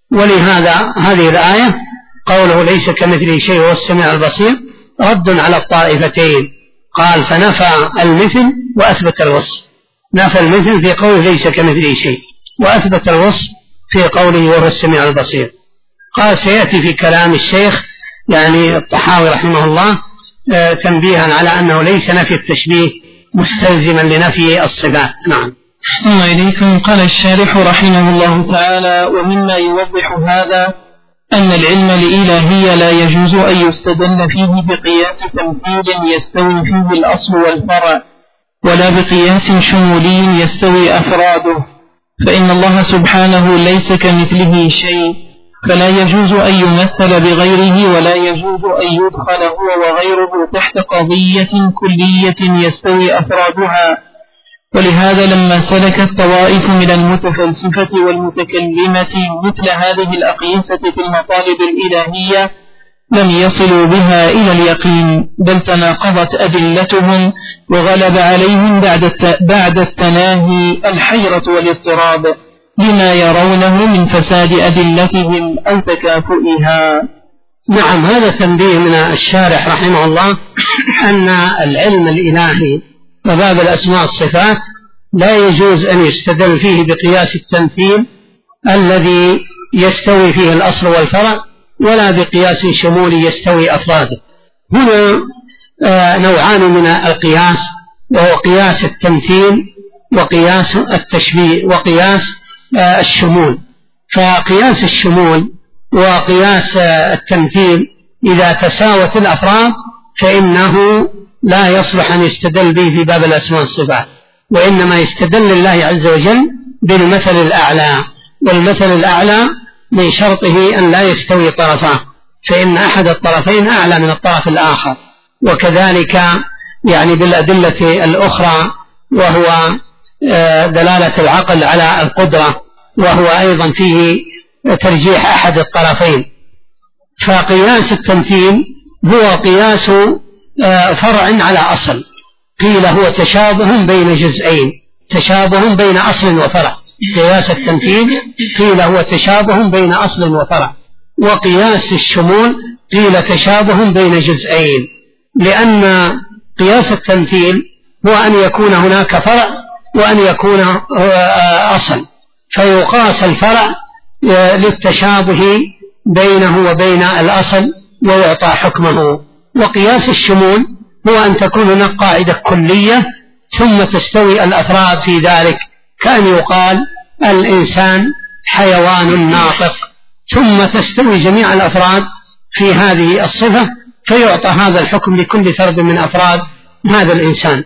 ولهذا هذه الآية قوله ليس كمثله شيء وهو السميع البصير رد على الطائفتين، قال فنفى المثل وأثبت الوصف. نفى المثل في قوله ليس كمثله شيء، وأثبت الوصف في قوله وهو السميع البصير. قال سيأتي في كلام الشيخ الطحاوي رحمه الله تنبيها على أنه ليس نفي التشبيه مستلزما لنفي الصفات. نعم. أحسن إليكم. قال الشارح رحمه الله تعالى ومما يوضح هذا أن العلم الإلهي لا يجوز أن يستدل فيه بقياس تمثيل يستوي فيه الأصل والفرع، ولا بقياس شمولي يستوي أفراده، فإن الله سبحانه ليس كمثله شيء، فلا يجوز أن يمثل بغيره، ولا يجوز أن يدخل هو وغيره تحت قضية كلية يستوي أفرادها. ولهذا لما سلكت طوائف من المتفلسفة والمتكلمة مثل هذه الأقيسة في المطالب الإلهية لم يصلوا بها إلى اليقين، بل تناقضت أدلتهم وغلب عليهم بعد التناهي الحيرة والاضطراب لما يرونه من فساد أدلتهم أو تكافؤها. نعم، هذا تنبيه من الشارح رحمه الله أن العلم الإلهي وباب الأسماء والصفات لا يجوز أن يستدل فيه بقياس التمثيل الذي يستوي فيه الأصل والفرع، ولا بقياس شمولي يستوي أفراده. هنا نوعان من القياس، وهو قياس التمثيل وقياس التشبيه وقياس الشمول. فقياس الشمول وقياس التمثيل إذا تساوت الأفراد فإنه لا يصلح أن يستدل به في باب الأسماء والصفات، وإنما يستدل الله عز وجل بالمثل الأعلى، والمثل الأعلى من شرطه أن لا يستوي طرفاه، فإن أحد الطرفين أعلى من الطرف الآخر. وكذلك بالأدلة الأخرى وهو دلالة العقل على القدرة، وهو أيضا فيه ترجيح أحد الطرفين. فقياس التمثيل هو قياس فرع على أصل، قيل هو تشابه بين جزئين، تشابه بين أصل وفرع. قياس التمثيل قيل هو تشابه بين أصل وفرع. وقياس الشمول قيل تشابه بين جزئين، لأن قياس التمثيل هو أن يكون هناك فرع وأن يكون أصل، فيقاس الفرع للتشابه بينه وبين الأصل ويعطى حكمه. وقياس الشمول هو أن تكون هناك قاعدة كلية ثم تستوي الأفراد في ذلك، كأن يقال الإنسان حيوان ناطق، ثم تستوي جميع الأفراد في هذه الصفة فيعطى هذا الحكم لكل فرد من أفراد هذا الإنسان.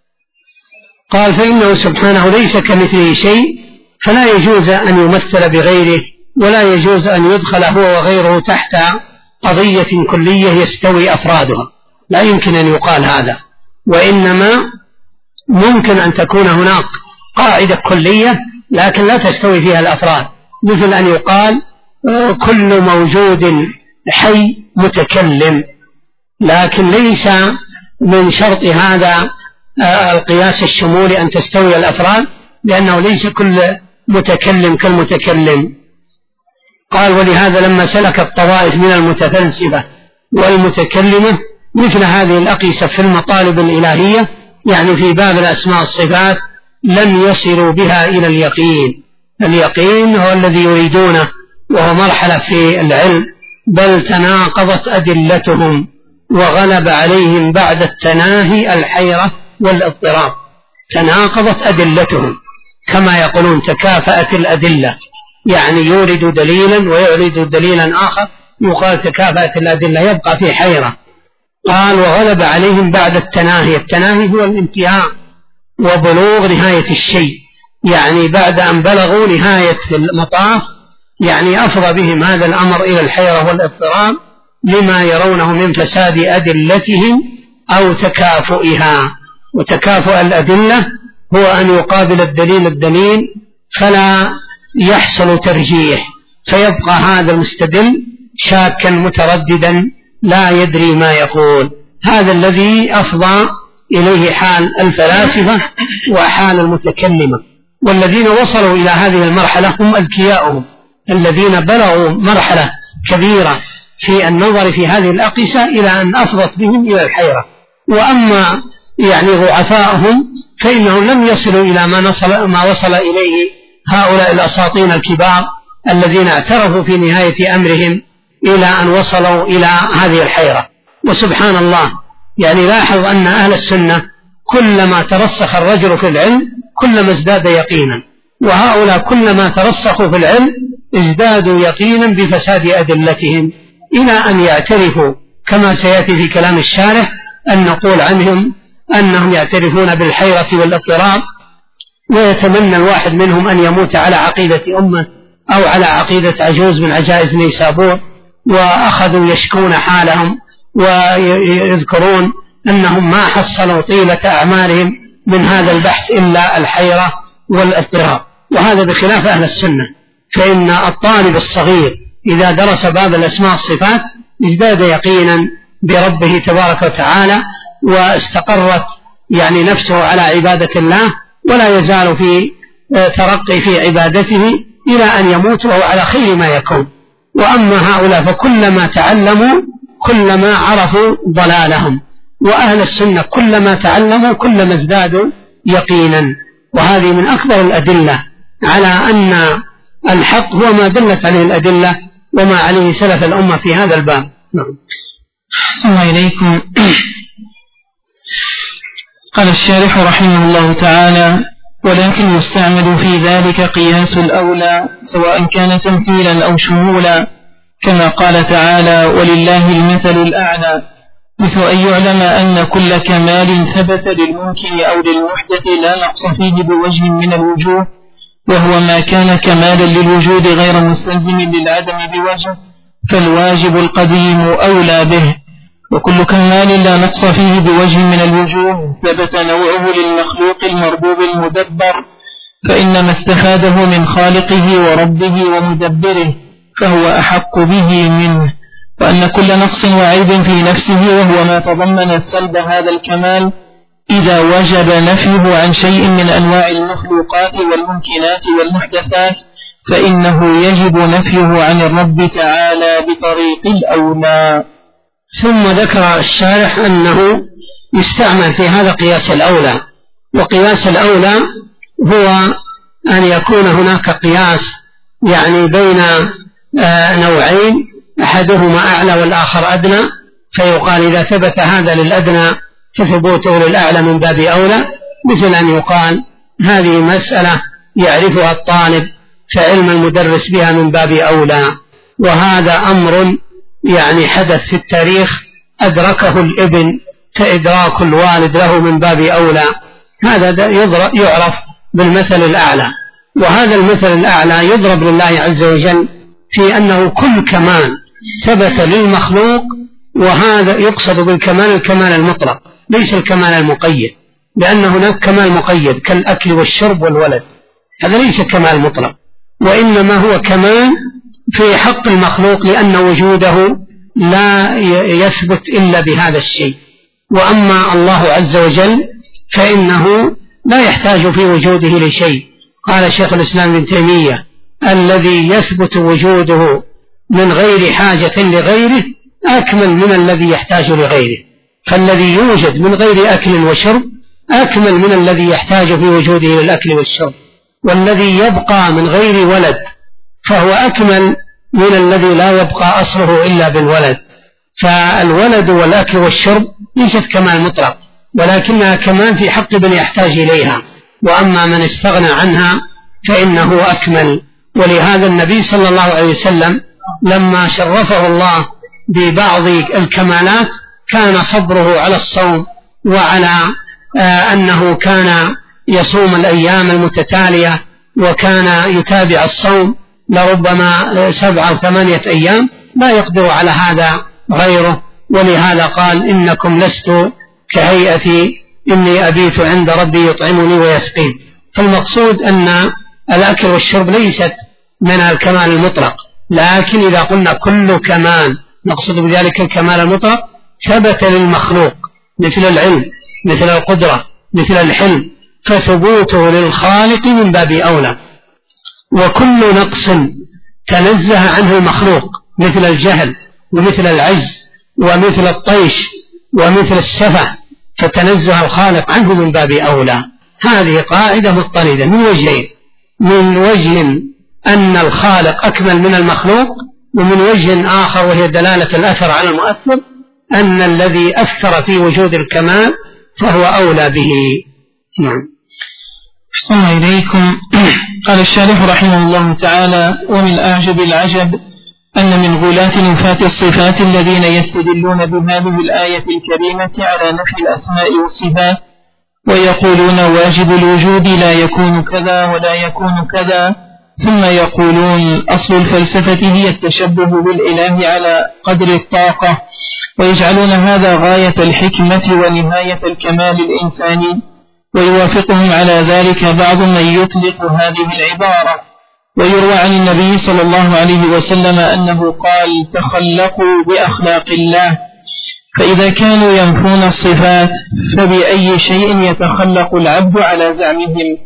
قال فإنه سبحانه ليس كمثله شيء، فلا يجوز أن يمثل بغيره، ولا يجوز أن يدخل هو وغيره تحت قضية كلية يستوي أفرادها، لا يمكن أن يقال هذا، وإنما ممكن أن تكون هناك قاعدة كلية لكن لا تستوي فيها الأفراد، مثل أن يقال كل موجود حي متكلم، لكن ليس من شرط هذا القياس الشمولي أن تستوي الأفراد، لأنه ليس كل متكلم كالمتكلم. قال ولهذا لما سلك الطوائف من المتفلسفة والمتكلمة مثل هذه الأقيسة في المطالب الإلهية، يعني في باب الأسماء والصفات، لم يصلوا بها إلى اليقين. اليقين هو الذي يريدونه وهو مرحلة في العلم، بل تناقضت أدلتهم وغلب عليهم بعد التناهي الحيرة والاضطراب. تناقضت أدلتهم كما يقولون تكافأت الأدلة، يعني يورد دليلا ويورد دليلا آخر، يقال تكافأت الأدلة، يبقى في حيرة. قال وغلب عليهم بعد التناهي. التناهي هو الانتهاء وبلوغ نهاية الشيء، يعني بعد أن بلغوا نهاية المطاف يعني أفضى بهم هذا الأمر إلى الحيرة والاضطراب لما يرونه من فساد أدلتهم أو تكافؤها. وتكافؤ الأدلة هو أن يقابل الدليل فلا يحصل ترجيح، فيبقى هذا المستدل شاكا مترددا لا يدري ما يقول. هذا الذي أفضى إليه حال الفلاسفة وحال المتكلمة. والذين وصلوا إلى هذه المرحلة هم أذكياؤهم الذين بلغوا مرحلة كبيرة في النظر في هذه الأقيسة إلى أن أفضت بهم إلى الحيرة. وأما يعني ضعفاءهم فإنهم لم يصلوا إلى ما وصل إليه هؤلاء الأساطين الكبار الذين اعترفوا في نهاية أمرهم إلى أن وصلوا إلى هذه الحيرة. وسبحان الله، يعني لاحظ أن أهل السنة كلما ترسخ الرجل في العلم كلما ازداد يقينا، وهؤلاء كلما ترسخوا في العلم ازدادوا يقينا بفساد أدلتهم، إلى أن يعترفوا كما سيأتي في كلام الشارح أن نقول عنهم أنهم يعترفون بالحيرة والاضطراب، ويتمنى الواحد منهم أن يموت على عقيدة أمه أو على عقيدة عجوز من عجائز نيسابور. وأخذوا يشكون حالهم ويذكرون أنهم ما حصلوا طيلة أعمالهم من هذا البحث إلا الحيرة والاضطراب، وهذا بخلاف أهل السنة. فإن الطالب الصغير إذا درس باب الأسماء والصفات ازداد يقينا بربه تبارك وتعالى، واستقرت يعني نفسه على عبادة الله، ولا يزال في ترقي في عبادته إلى أن يموت وهو على خير ما يكون. وأما هؤلاء فكلما تعلموا كلما عرفوا ضلالهم، وأهل السنة كلما تعلموا كلما ازدادوا يقينا. وهذه من أكبر الأدلة على أن الحق هو ما دلت عليه الأدلة وما عليه سلف الأمة في هذا الباب. نعم. السلام عليكم. قال الشارح رحمه الله تعالى: ولكن يستعمل في ذلك قياس الأولى سواء كان تمثيلا أو شمولا، كما قال تعالى: ولله المثل الأعلى، مثل أن يعلم أن كل كمال ثبت للممكن أو للمحدث لا نقص فيه بوجه من الوجوه، وهو ما كان كمالا للوجود غير مستلزم للعدم بوجه، فالواجب القديم أولى به. وكل كمال لا نقص فيه بوجه من الوجوه ثبت نوعه للمخلوق المربوب المدبر، فإنما استفاده من خالقه وربه ومدبره فهو أحق به منه. وأن كل نقص وعيب في نفسه وهو ما تضمن سلب هذا الكمال إذا وجب نفيه عن شيء من أنواع المخلوقات والممكنات والمحدثات فإنه يجب نفيه عن الرب تعالى بطريق الأولى. ثم ذكر الشارح أنه يستعمل في هذا قياس الأولى، وقياس الأولى هو أن يكون هناك قياس يعني بين نوعين أحدهما أعلى والآخر أدنى، فيقال إذا ثبت هذا للأدنى فثبوته للأعلى من باب أولى، مثل أن يقال هذه مسألة يعرفها الطالب فعلم المدرس بها من باب أولى. وهذا أمر يعني حدث في التاريخ أدركه الابن، فإدراك الوالد له من باب أولى، هذا يعرف بالمثل الأعلى. وهذا المثل الأعلى يضرب لله عز وجل في أنه كل كمال ثبت للمخلوق، وهذا يقصد بالكمال الكمال المطلق ليس الكمال المقيد، لأن هناك كمال مقيد كالأكل والشرب والولد، هذا ليس كمال مطلق، وإنما هو كمال في حق المخلوق لأن وجوده لا يثبت إلا بهذا الشيء. وأما الله عز وجل فإنه لا يحتاج في وجوده لشيء. قال شيخ الإسلام ابن تيمية الذي يثبت وجوده من غير حاجة لغيره أكمل من الذي يحتاج لغيره، فالذي يوجد من غير أكل وشرب أكمل من الذي يحتاج في وجوده للأكل والشرب، والذي يبقى من غير ولد فهو أكمل من الذي لا يبقى أصله إلا بالولد. فالولد والأكل والشرب ليست كمال مطلق، ولكنها كمان في حق من يحتاج إليها، وأما من استغنى عنها فإنه أكمل. ولهذا النبي صلى الله عليه وسلم لما شرفه الله ببعض الكمالات كان صبره على الصوم، وعلى أنه كان يصوم الأيام المتتالية، وكان يتابع الصوم لربما 7 أو 8 أيام، لا يقدر على هذا غيره. ولهذا قال إنكم لست كهيئتي إني أبيت عند ربي يطعمني ويسقين. فالمقصود أن الأكل والشرب ليست من الكمال المطلق، لكن إذا قلنا كل كمال نقصد بذلك الكمال المطلق ثبت للمخلوق، مثل العلم مثل القدرة مثل الحلم، فثبوته للخالق من باب أولى. وكل نقص تنزه عنه المخلوق مثل الجهل ومثل العجز ومثل الطيش ومثل السفه فتنزه الخالق عنه من باب أولى. هذه قاعدة مضطردة من وجهين: من وجه أن الخالق أكمل من المخلوق، ومن وجه آخر وهي دلالة الأثر على المؤثر أن الذي أثر في وجود الكمال فهو أولى به. نعم. أحسن إليكم. قال الشارح رحمه الله تعالى: ومن أعجب العجب أن من غلاة نفاة الصفات الذين يستدلون بهذه الآية الكريمة على نفي الأسماء والصفات ويقولون واجب الوجود لا يكون كذا ولا يكون كذا، ثم يقولون أصل الفلسفة هي التشبه بالإله على قدر الطاقة، ويجعلون هذا غاية الحكمة ونهاية الكمال الإنساني. ويوافقهم على ذلك بعض من يطلق هذه العبارة. ويروى عن النبي صلى الله عليه وسلم أنه قال: تخلقوا بأخلاق الله. فإذا كانوا ينفون الصفات فبأي شيء يتخلق العبد على زعمهم؟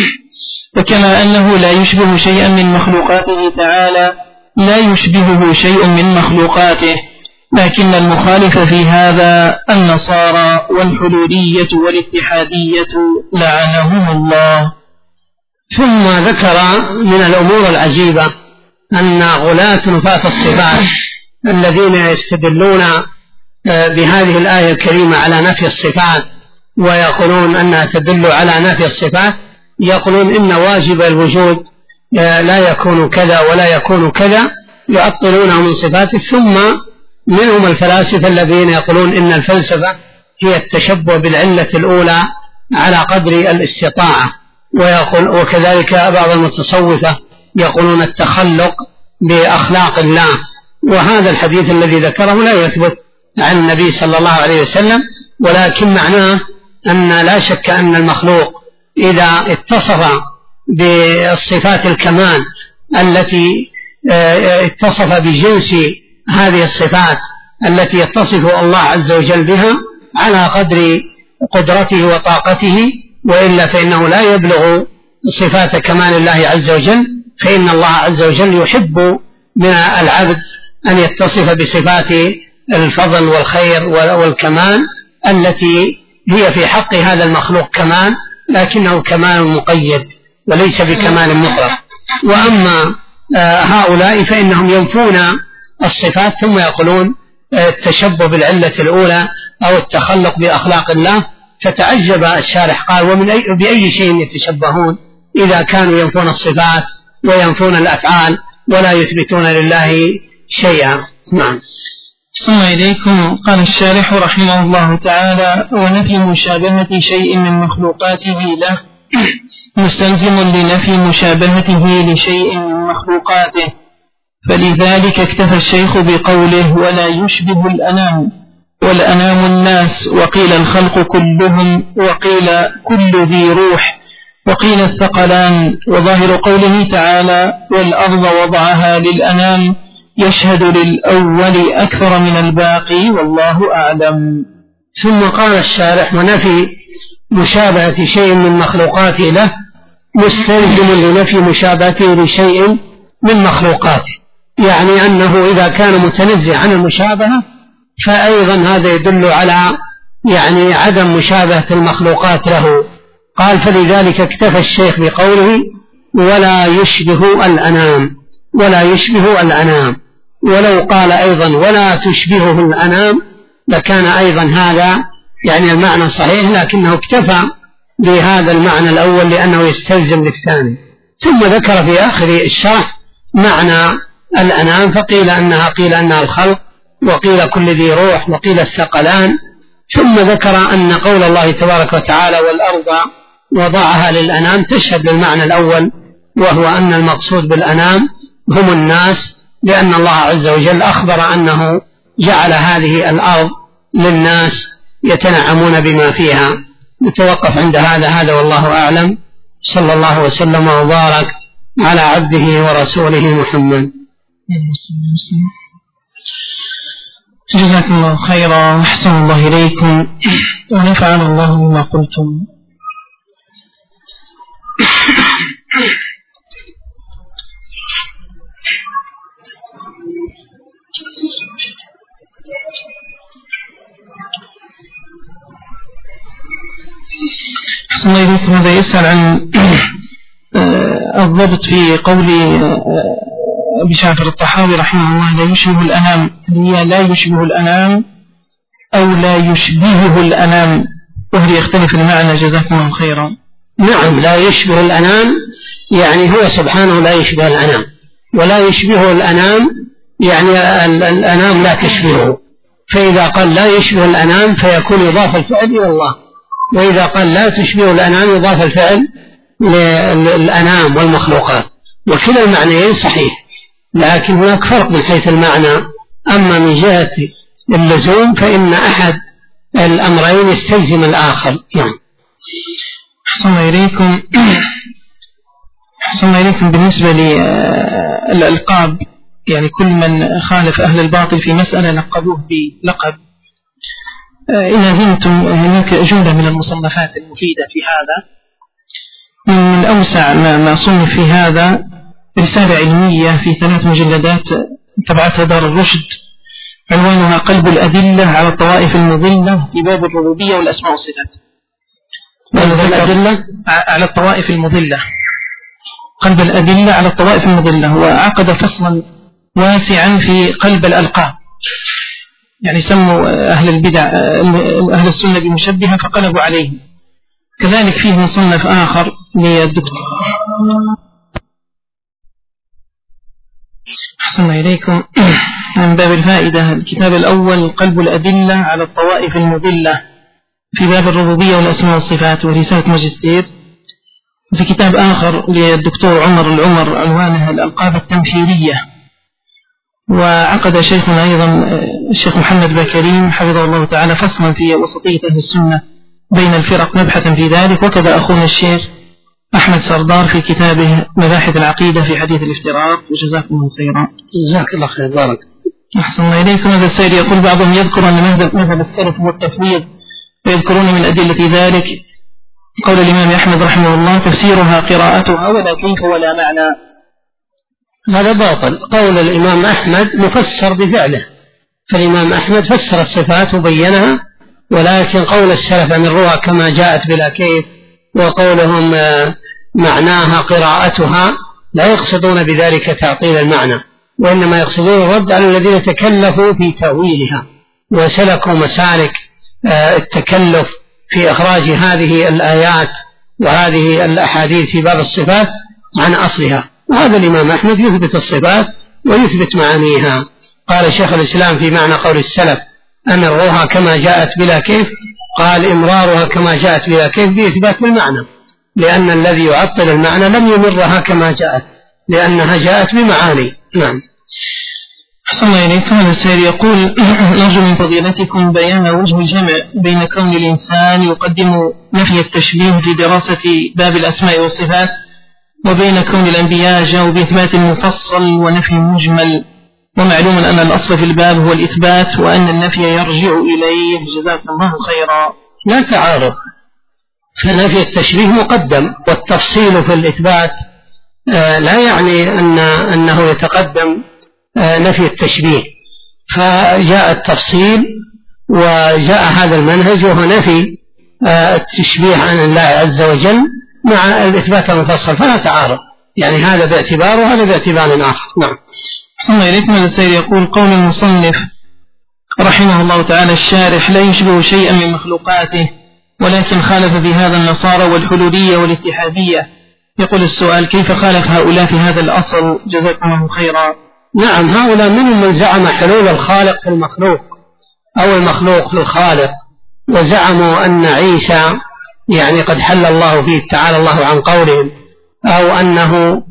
فكما أنه لا يشبه شيئا من مخلوقاته تعالى لا يشبهه شيء من مخلوقاته، لكن المخالف في هذا النصارى والحلولية والاتحادية لعنهم الله. ثم ذكر من الأمور العجيبة أن غلاة نفاة الصفات الذين يستدلون بهذه الآية الكريمة على نفي الصفات ويقولون أنها تدل على نفي الصفات، يقولون إن واجب الوجود لا يكون كذا ولا يكون كذا، يعطلونه من صفاته. ثم منهم الفلاسفة الذين يقولون إن الفلسفة هي التشبه بالعلة الأولى على قدر الاستطاعة، وكذلك بعض المتصوفة يقولون التخلق بأخلاق الله. وهذا الحديث الذي ذكره لا يثبت عن النبي صلى الله عليه وسلم، ولكن معناه أن لا شك أن المخلوق إذا اتصف بالصفات الكمال التي اتصف بجنس هذه الصفات التي يتصف الله عز وجل بها على قدر قدرته وطاقته، وإلا فإنه لا يبلغ صفات كمال الله عز وجل. فإن الله عز وجل يحب من العبد أن يتصف بصفات الفضل والخير والكمال التي هي في حق هذا المخلوق كمال، لكنه كمال مقيد وليس بكمال مطلق. وأما هؤلاء فإنهم ينفون الصفات ثم يقولون التشبه بالعلة الأولى أو التخلق بأخلاق الله. فتعجب الشارح قال: بأي شيء يتشبهون إذا كانوا ينفون الصفات وينفون الأفعال ولا يثبتون لله شيئا. نعم. ثم إليكم قال الشارح رحمه الله تعالى: ونفي مشابهة شيء من مخلوقاته له مستلزم لنفي مشابهته لشيء من مخلوقاته، فلذلك اكتفى الشيخ بقوله: ولا يشبه الأنام، والأنام الناس، وقيل الخلق كلهم، وقيل كل ذي روح، وقيل الثقلان. وظاهر قوله تعالى: والأرض وضعها للأنام يشهد للأول أكثر من الباقي، والله أعلم. ثم قال الشارح: ونفي مشابهة شيء من مخلوقاته له مستلزم لنفي مشابهته لشيء من مخلوقاته، يعني أنه إذا كان متنزه عن المشابهة فأيضا هذا يدل على يعني عدم مشابهة المخلوقات له. قال: فلذلك اكتفى الشيخ بقوله: ولا يشبه الأنام، ولا يشبه الأنام. ولو قال أيضا: ولا تشبهه الأنام، لكان أيضا هذا يعني المعنى صحيح، لكنه اكتفى بهذا المعنى الأول لأنه يستلزم للثاني. ثم ذكر في آخر الشرح معنى الأنام، فقيل أنها الخلق، وقيل كل ذي روح، وقيل الثقلان. ثم ذكر أن قول الله تبارك وتعالى: والأرض وضعها للأنام تشهد للمعنى الأول، وهو أن المقصود بالأنام هم الناس، لأن الله عز وجل أخبر أنه جعل هذه الأرض للناس يتنعمون بما فيها. نتوقف عند هذا والله أعلم. صلى الله وسلم وبارك على عبده ورسوله محمد. جزاكم الله خيرا وأحسن الله إليكم ونفعنا الله بما قلتم. أحسن الله إليكم. هذا يسأل عن الضبط في قول أبي جعفر الطحاوي رحمه الله: لا يشبه الأنام، هي لا يشبه الأنام أو لا يشبهه الأنام، وهل يختلف المعنى؟ جزاكم الله خيرا. نعم، لا يشبه الأنام يعني هو سبحانه لا يشبه الأنام، ولا يشبه الأنام يعني الأنام لا تشبهه. فإذا قال لا يشبه الأنام فيكون يضاف الفعل إلى الله، وإذا قال لا تشبه الأنام يضاف الفعل للأنام والمخلوقات، وكلا المعنيين صحيح، لكن هناك فرق من حيث المعنى. أما من جهة اللزوم فإن أحد الأمرين يستلزم الآخر. يعني أحسن إليكم. أحسن إليكم. بالنسبة للألقاب، يعني كل من خالف أهل الباطل في مسألة لقبوه بلقب. إن أذنتم هناك جملة من المصنفات المفيدة في هذا. من أوسع ما صنف في هذا رسالة علمية في 3 مجلدات تبعتها دار الرشد، عنوانها قلب الأدلة على الطوائف المضلة في باب الربوبية والأسماء والصفات. قلب الأدلة على الطوائف المضلة، قلب الأدلة على الطوائف المضلة. وعقد فصلا واسعا في قلب الألقاب، يعني سموا أهل البدع أهل السنة بمشبهة فقلبوا عليه. كذلك فيه مصنف آخر للدكتور. أحسن إليكم. من باب الفائدة، الكتاب الأول قلب الأدلة على الطوائف المضلة في باب الربوبية والأسماء والصفات، ورسالة ماجستير. في كتاب آخر للدكتور عمر العمر عنوانه الألقاب التمثيلية. وعقد شيخنا أيضا الشيخ محمد بكريم حفظه الله تعالى فصلا في وسطية أهل السنة بين الفرق مبحثا في ذلك، وكذا أخونا الشيخ أحمد سردار في كتابه مباحث العقيدة في حديث الافتراق. وجزاكم الله خيرا. جزاك الله خير. بارك. أحسن الله إليكم. هذا السيد يقول: بعضهم يذكر أن مذهب السلف هو التفويض، ويذكرون من أدلة ذلك قول الإمام أحمد رحمه الله: تفسيرها قراءتها ولا كيف ولا معنى. هذا باطل. قول الإمام أحمد مفسر بفعله، فالإمام أحمد فسر الصفات وبينها، ولكن قول السلف من روى كما جاءت بلا كيف وقولهم معناها قراءتها لا يقصدون بذلك تعطيل المعنى، وإنما يقصدون الرد على الذين تكلفوا في تأويلها وسلكوا مسالك التكلف في إخراج هذه الآيات وهذه الأحاديث في باب الصفات عن أصلها. وهذا الإمام أحمد يثبت الصفات ويثبت معانيها. قال شيخ الإسلام في معنى قول السلف أمرها كما جاءت بلا كيف، قال إمرارها كما جاءت بلا كيف بإثبات المعنى، لأن الذي يعطل المعنى لم يمرها كما جاءت لأنها جاءت بمعاني. نعم. أحسن الله إليكم. هذا السائل يقول نرجو من فضيلتكم بيان وجه الجمع بين كون الإنسان يقدم نفي التشبيه في دراسة باب الأسماء والصفات، وبين كون الأنبياء جاءوا بإثبات مفصل ونفي مجمل، ومعلوم أن الأصل في الباب هو الإثبات وأن النفي يرجع إليه. جزاكم الله خيرا. لا تعارض، فنفي التشبيه مقدم والتفصيل في الإثبات لا يعني أنه يتقدم نفي التشبيه، فجاء التفصيل وجاء هذا المنهج وهو نفي التشبيه عن الله عز وجل مع الإثبات المفصل، فلا تعارض، يعني هذا باعتبار وهذا باعتبار آخر. نعم. ثم إليكم هذا السائل يقول قول المصنف رحمه الله تعالى الشارح لا يشبه شيئا من مخلوقاته ولكن خالف بهذا النصارى والحلولية والاتحادية. يقول السؤال كيف خالف هؤلاء في هذا الأصل؟ جزاكم الله خيرا. نعم، هؤلاء منهم من زعم حلول الخالق في المخلوق أو المخلوق في الخالق، وزعموا أن عيسى يعني قد حل الله فيه تعالى الله عن قولهم، أو أنه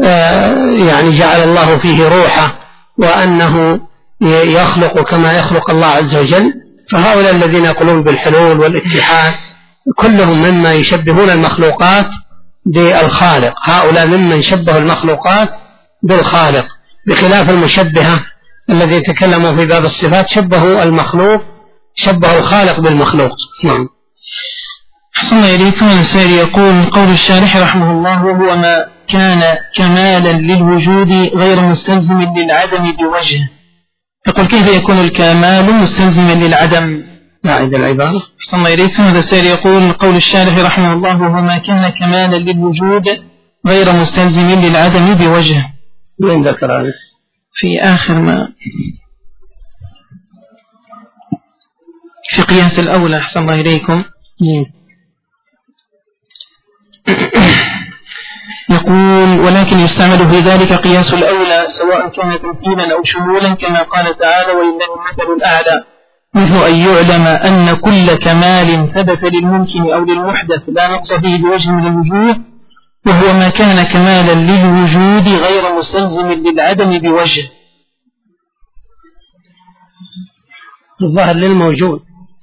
يعني جعل الله فيه روحه وأنه يخلق كما يخلق الله عز وجل. فهؤلاء الذين يقولون بالحلول والاتحاد كلهم مما يشبهون المخلوقات بالخالق، هؤلاء ممن شبهوا المخلوقات بالخالق، بخلاف المشبهة الذين تكلموا في باب الصفات شبهوا المخلوق شبهوا الخالق بالمخلوق. نعم. أحسن إليكم. السائل يقول قول الشارح رحمه الله وهو ما كان كمالا للوجود غير مستلزم للعدم بوجه. يقول كيف يكون الكمال مستلزما للعدم؟ أعد العبارة. أحسن إليكم. هذا السائل يقول قول الشارح رحمه الله وهو ما كان كمالا للوجود غير مستلزم للعدم بوجه. وين ذكر هذا؟ في آخر ما في قياس الأولى. أحسن الله إليكم. يقول ولكن يستعمل في ذلك قياس الأولى سواء كان تمثيلا أو شمولا كما قال تعالى ولله المثل الأعلى، مثل أن يعلم أن كل كمال ثبت للممكن أو للمحدث لا نقص فيه بوجه من الوجوه، وهو ما كان كمالا للوجود غير مستلزم للعدم بوجه. الظاهر للموجود،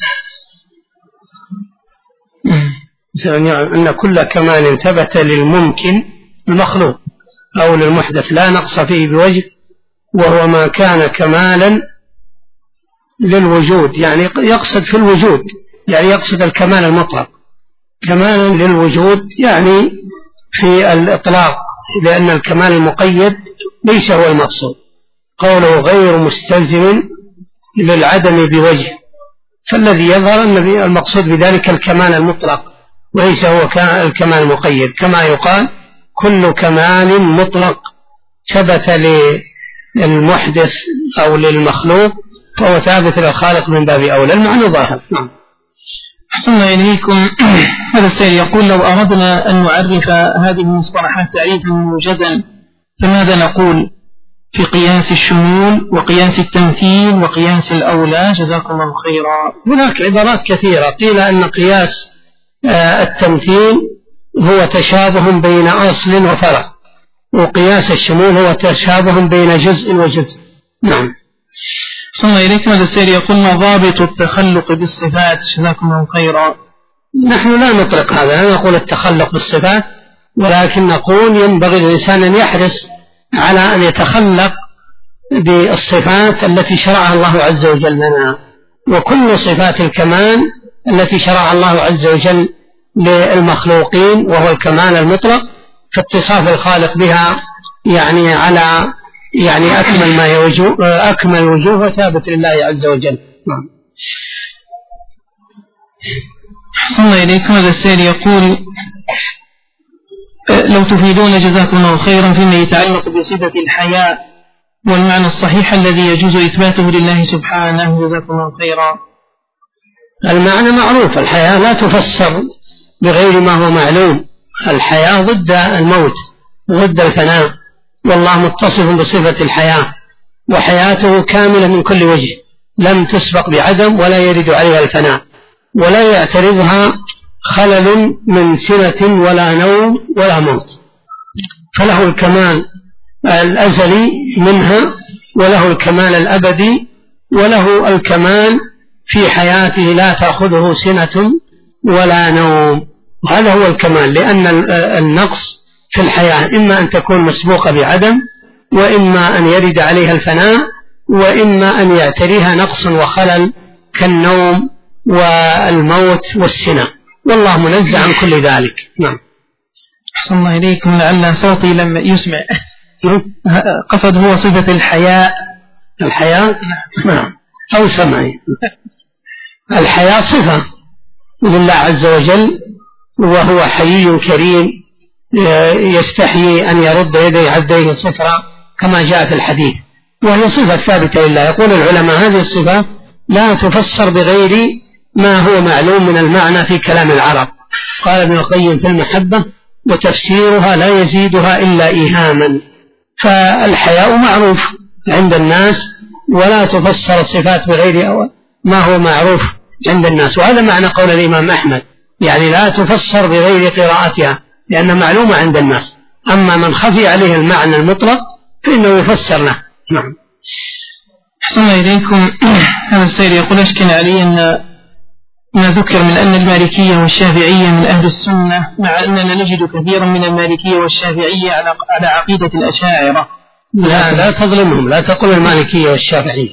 أن كل كمال ثبت للممكن المخلوق أو للمحدث لا نقص فيه بوجه، وهو ما كان كمالا للوجود، يعني يقصد في الوجود، يعني يقصد الكمال المطلق، كمالا للوجود يعني في الإطلاق، لأن الكمال المقيد ليس هو المقصود. قوله غير مستلزم للعدم بوجه، فالذي يظهر أن المقصود بذلك الكمال المطلق وليس هو الكمال المقيد، كما يقال كل كمال مطلق ثبت للمحدث أو للمخلوق فهو ثابت للخالق من باب أولى، المعنى ظاهر. نعم. أحسن إليكم. هذا السائل يقول لو أردنا أن نعرف هذه المصطلحات تعريفا موجزا فماذا نقول في قياس الشمول وقياس التمثيل وقياس الأولى؟ جزاكم الله خيرا. هناك عبارات كثيرة، قيل أن قياس التمثيل هو تشابه بين أصل وفرع، وقياس الشمول هو تشابه بين جزء وجزء. نعم. ثم إليك هذا السائل يقول ما ضابط التخلق بالصفات؟ جزاكم الله خيرا. نحن لا نطلق هذا، لا نقول التخلق بالصفات، ولكن نقول ينبغي الإنسان أن يحرص على أن يتخلق بالصفات التي شرعها الله عز وجل لنا، وكل صفات الكمال التي شرع الله عز وجل للمخلوقين وهو الكمال المطلق، فاتصاف الخالق بها يعني على يعني أكمل وجوه ثابت لله عز وجل. نعم. أحسن إليكم. هذا السائل يقول لو تفيدون جزاكم الله خيرا فيما يتعلق بصفة الحياء والمعنى الصحيح الذي يجوز إثباته لله سبحانه، جزاكم الله خيرا. المعنى معروف، الحياة لا تفسر بغير ما هو معلوم، الحياة ضد الموت ضد الفناء، والله متصف بصفة الحياة وحياته كاملة من كل وجه، لم تسبق بعدم ولا يرد عليها الفناء ولا يعترضها خلل من سنة ولا نوم ولا موت، فله الكمال الأزلي منها وله الكمال الأبدي وله الكمال في حياته لا تأخذه سنة ولا نوم، هذا هو الكمال. لأن النقص في الحياة إما أن تكون مسبوقة بعدم وإما أن يرد عليها الفناء وإما أن يعتريها نقص وخلل كالنوم والموت والسنة، والله منزه عن كل ذلك. نعم. أحسن الله إليكم. لعل صوتي لم يسمع. قصد هو صفة الحياء. نعم. أو سمعي. الحياء صفة لله عز وجل، وهو حيي كريم يستحيي أن يرد يدي عبديه صفرا كما جاء في الحديث، وهي صفة ثابتة لله. يقول العلماء هذه الصفة لا تفسر بغير ما هو معلوم من المعنى في كلام العرب. قال ابن القيم في المحبة: وتفسيرها لا يزيدها إلا إيهاما. فالحياء معروف عند الناس ولا تفسر الصفات بغير ما هو معروف عند الناس، وهذا معنى قول الإمام أحمد، يعني لا تفسر بغير قراءتها لأنها معلومة عند الناس، أما من خفي عليه المعنى المطلق فإنه يفسر له. نعم. أحسن إليكم. هذا السائل يقول: أشكل علي أن ما ذكر من أن المالكية والشافعية من أهل السنة، مع أننا نجد كثيرا من المالكية والشافعية على عقيدة الأشاعرة. لا تظلمهم، لا تقل المالكية والشافعية.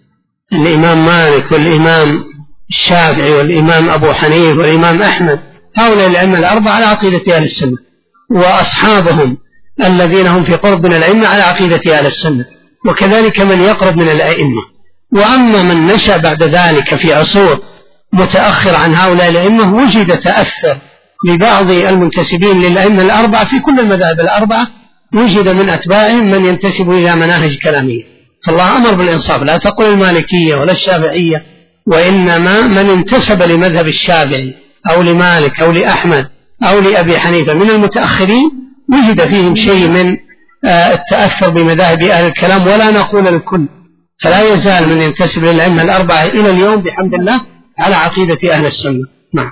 الإمام مالك والإمام الشافعي والإمام أبو حنيفة والإمام أحمد، هؤلاء الأئمة الأربعة على عقيدة أهل السنة، وأصحابهم الذين هم في قرب من الأئمة على عقيدة أهل السنة، وكذلك من يقرب من الأئمة. وأما من نشأ بعد ذلك في عصور متأخر عن هؤلاء الأئمة وجد تأثر لبعض المنتسبين للأئمة الأربعة في كل المذاهب الأربعة، وجد من أتباعهم من ينتسب إلى مناهج كلامية. فالله أمر بالإنصاف، لا تقل المالكية ولا الشافعية، وإنما من انتسب لمذهب الشافعي أو لمالك أو لأحمد أو لأبي حنيفة من المتأخرين وجد فيهم شيء من التأثر بمذاهب أهل الكلام، ولا نقول الكل، فلا يزال من ينتسب للأئمة الأربعة إلى اليوم بحمد الله على عقيدة أهل السنة. نعم.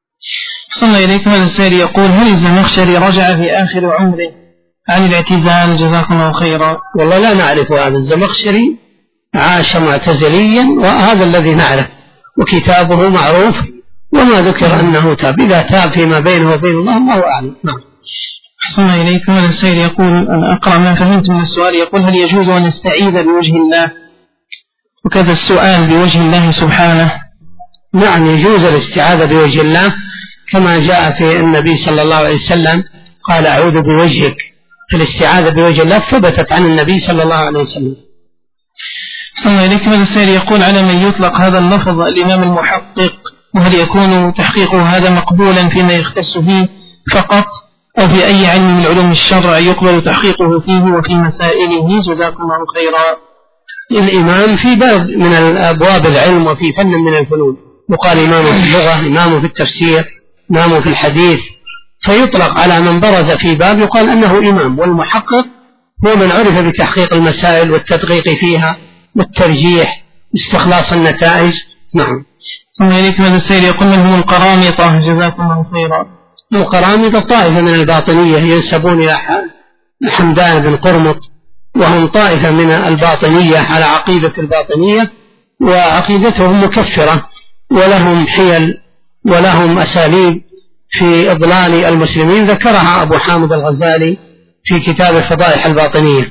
صلى إليكم. هذا السائل يقول: هل الزمخشري رجع في آخر عمره عن الاعتزال؟ جزاكم الله خيرا. والله لا نعرف هذا. الزمخشري عاش معتزليا وهذا الذي نعرف، وكتابه معروف وما ذكر أنه تاب، إذا تاب فيما بينه وبين الله أعلم. نعم. أحسن إليكم. هذا السائل يقول: أنا أقرأ ما فهمت من السؤال. يقول: هل يجوز أن نستعيذ بوجه الله؟ وكذا السؤال بوجه الله سبحانه. نعم، يجوز الاستعاذة بوجه الله كما جاء في النبي صلى الله عليه وسلم قال: أعوذ بوجهك. في الاستعاذة بوجه الله ثبتت عن النبي صلى الله عليه وسلم. أحسن إليكم. هذا السائل يقول: على من يطلق هذا اللفظ الإمام المحقق؟ وهل يكون تحقيقه هذا مقبولا فيما يختص فيه فقط، أو في أي علم من علوم الشرع يقبل تحقيقه فيه وفي مسائله؟ جزاكم الله خيرا. الإمام في باب من أبواب العلم وفي فن من الفنون، يقال إمامه في اللغة، إمامه في التفسير، إمامه في الحديث، فيطلق على من برز في باب يقال أنه إمام. والمحقق هو من عرف بتحقيق المسائل والتدقيق فيها والترجيح واستخلاص النتائج. نعم. ثم إليكم. هذا السائل يقول: من هم القرامطة؟ جزاكم الله خيرا. القرامطة طائفة من الباطنية ينسبون إلى حمدان بن قرمط، وهم طائفة من الباطنية على عقيدة الباطنية، وعقيدتهم مكفرة، ولهم حيل ولهم أساليب في إضلال المسلمين ذكرها أبو حامد الغزالي في كتاب فضائح الباطنية.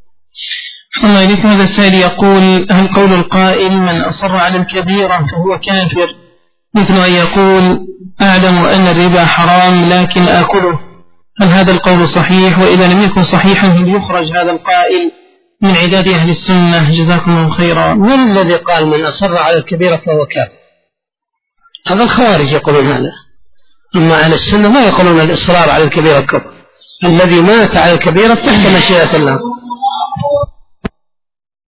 ثم إليكم. هذا السائل يقول: هل قول القائل من أصر على الكبيرة فهو كافر مثل أن يقول أعلم أن الربا حرام لكن آكله؟ هل هذا القول صحيح؟ وإذا لم يكن صحيحا هل يخرج هذا القائل من عداد أهل السنة جزاكم الله خيرا. من الذي قال من أصر على الكبيرة فهو كافر؟ هذا الخوارج يقولون هذا، أما أهل السنة ما يقولون الإصرار على الكبيرة كفر. الذي مات على الكبيرة تحت مشيئة الله.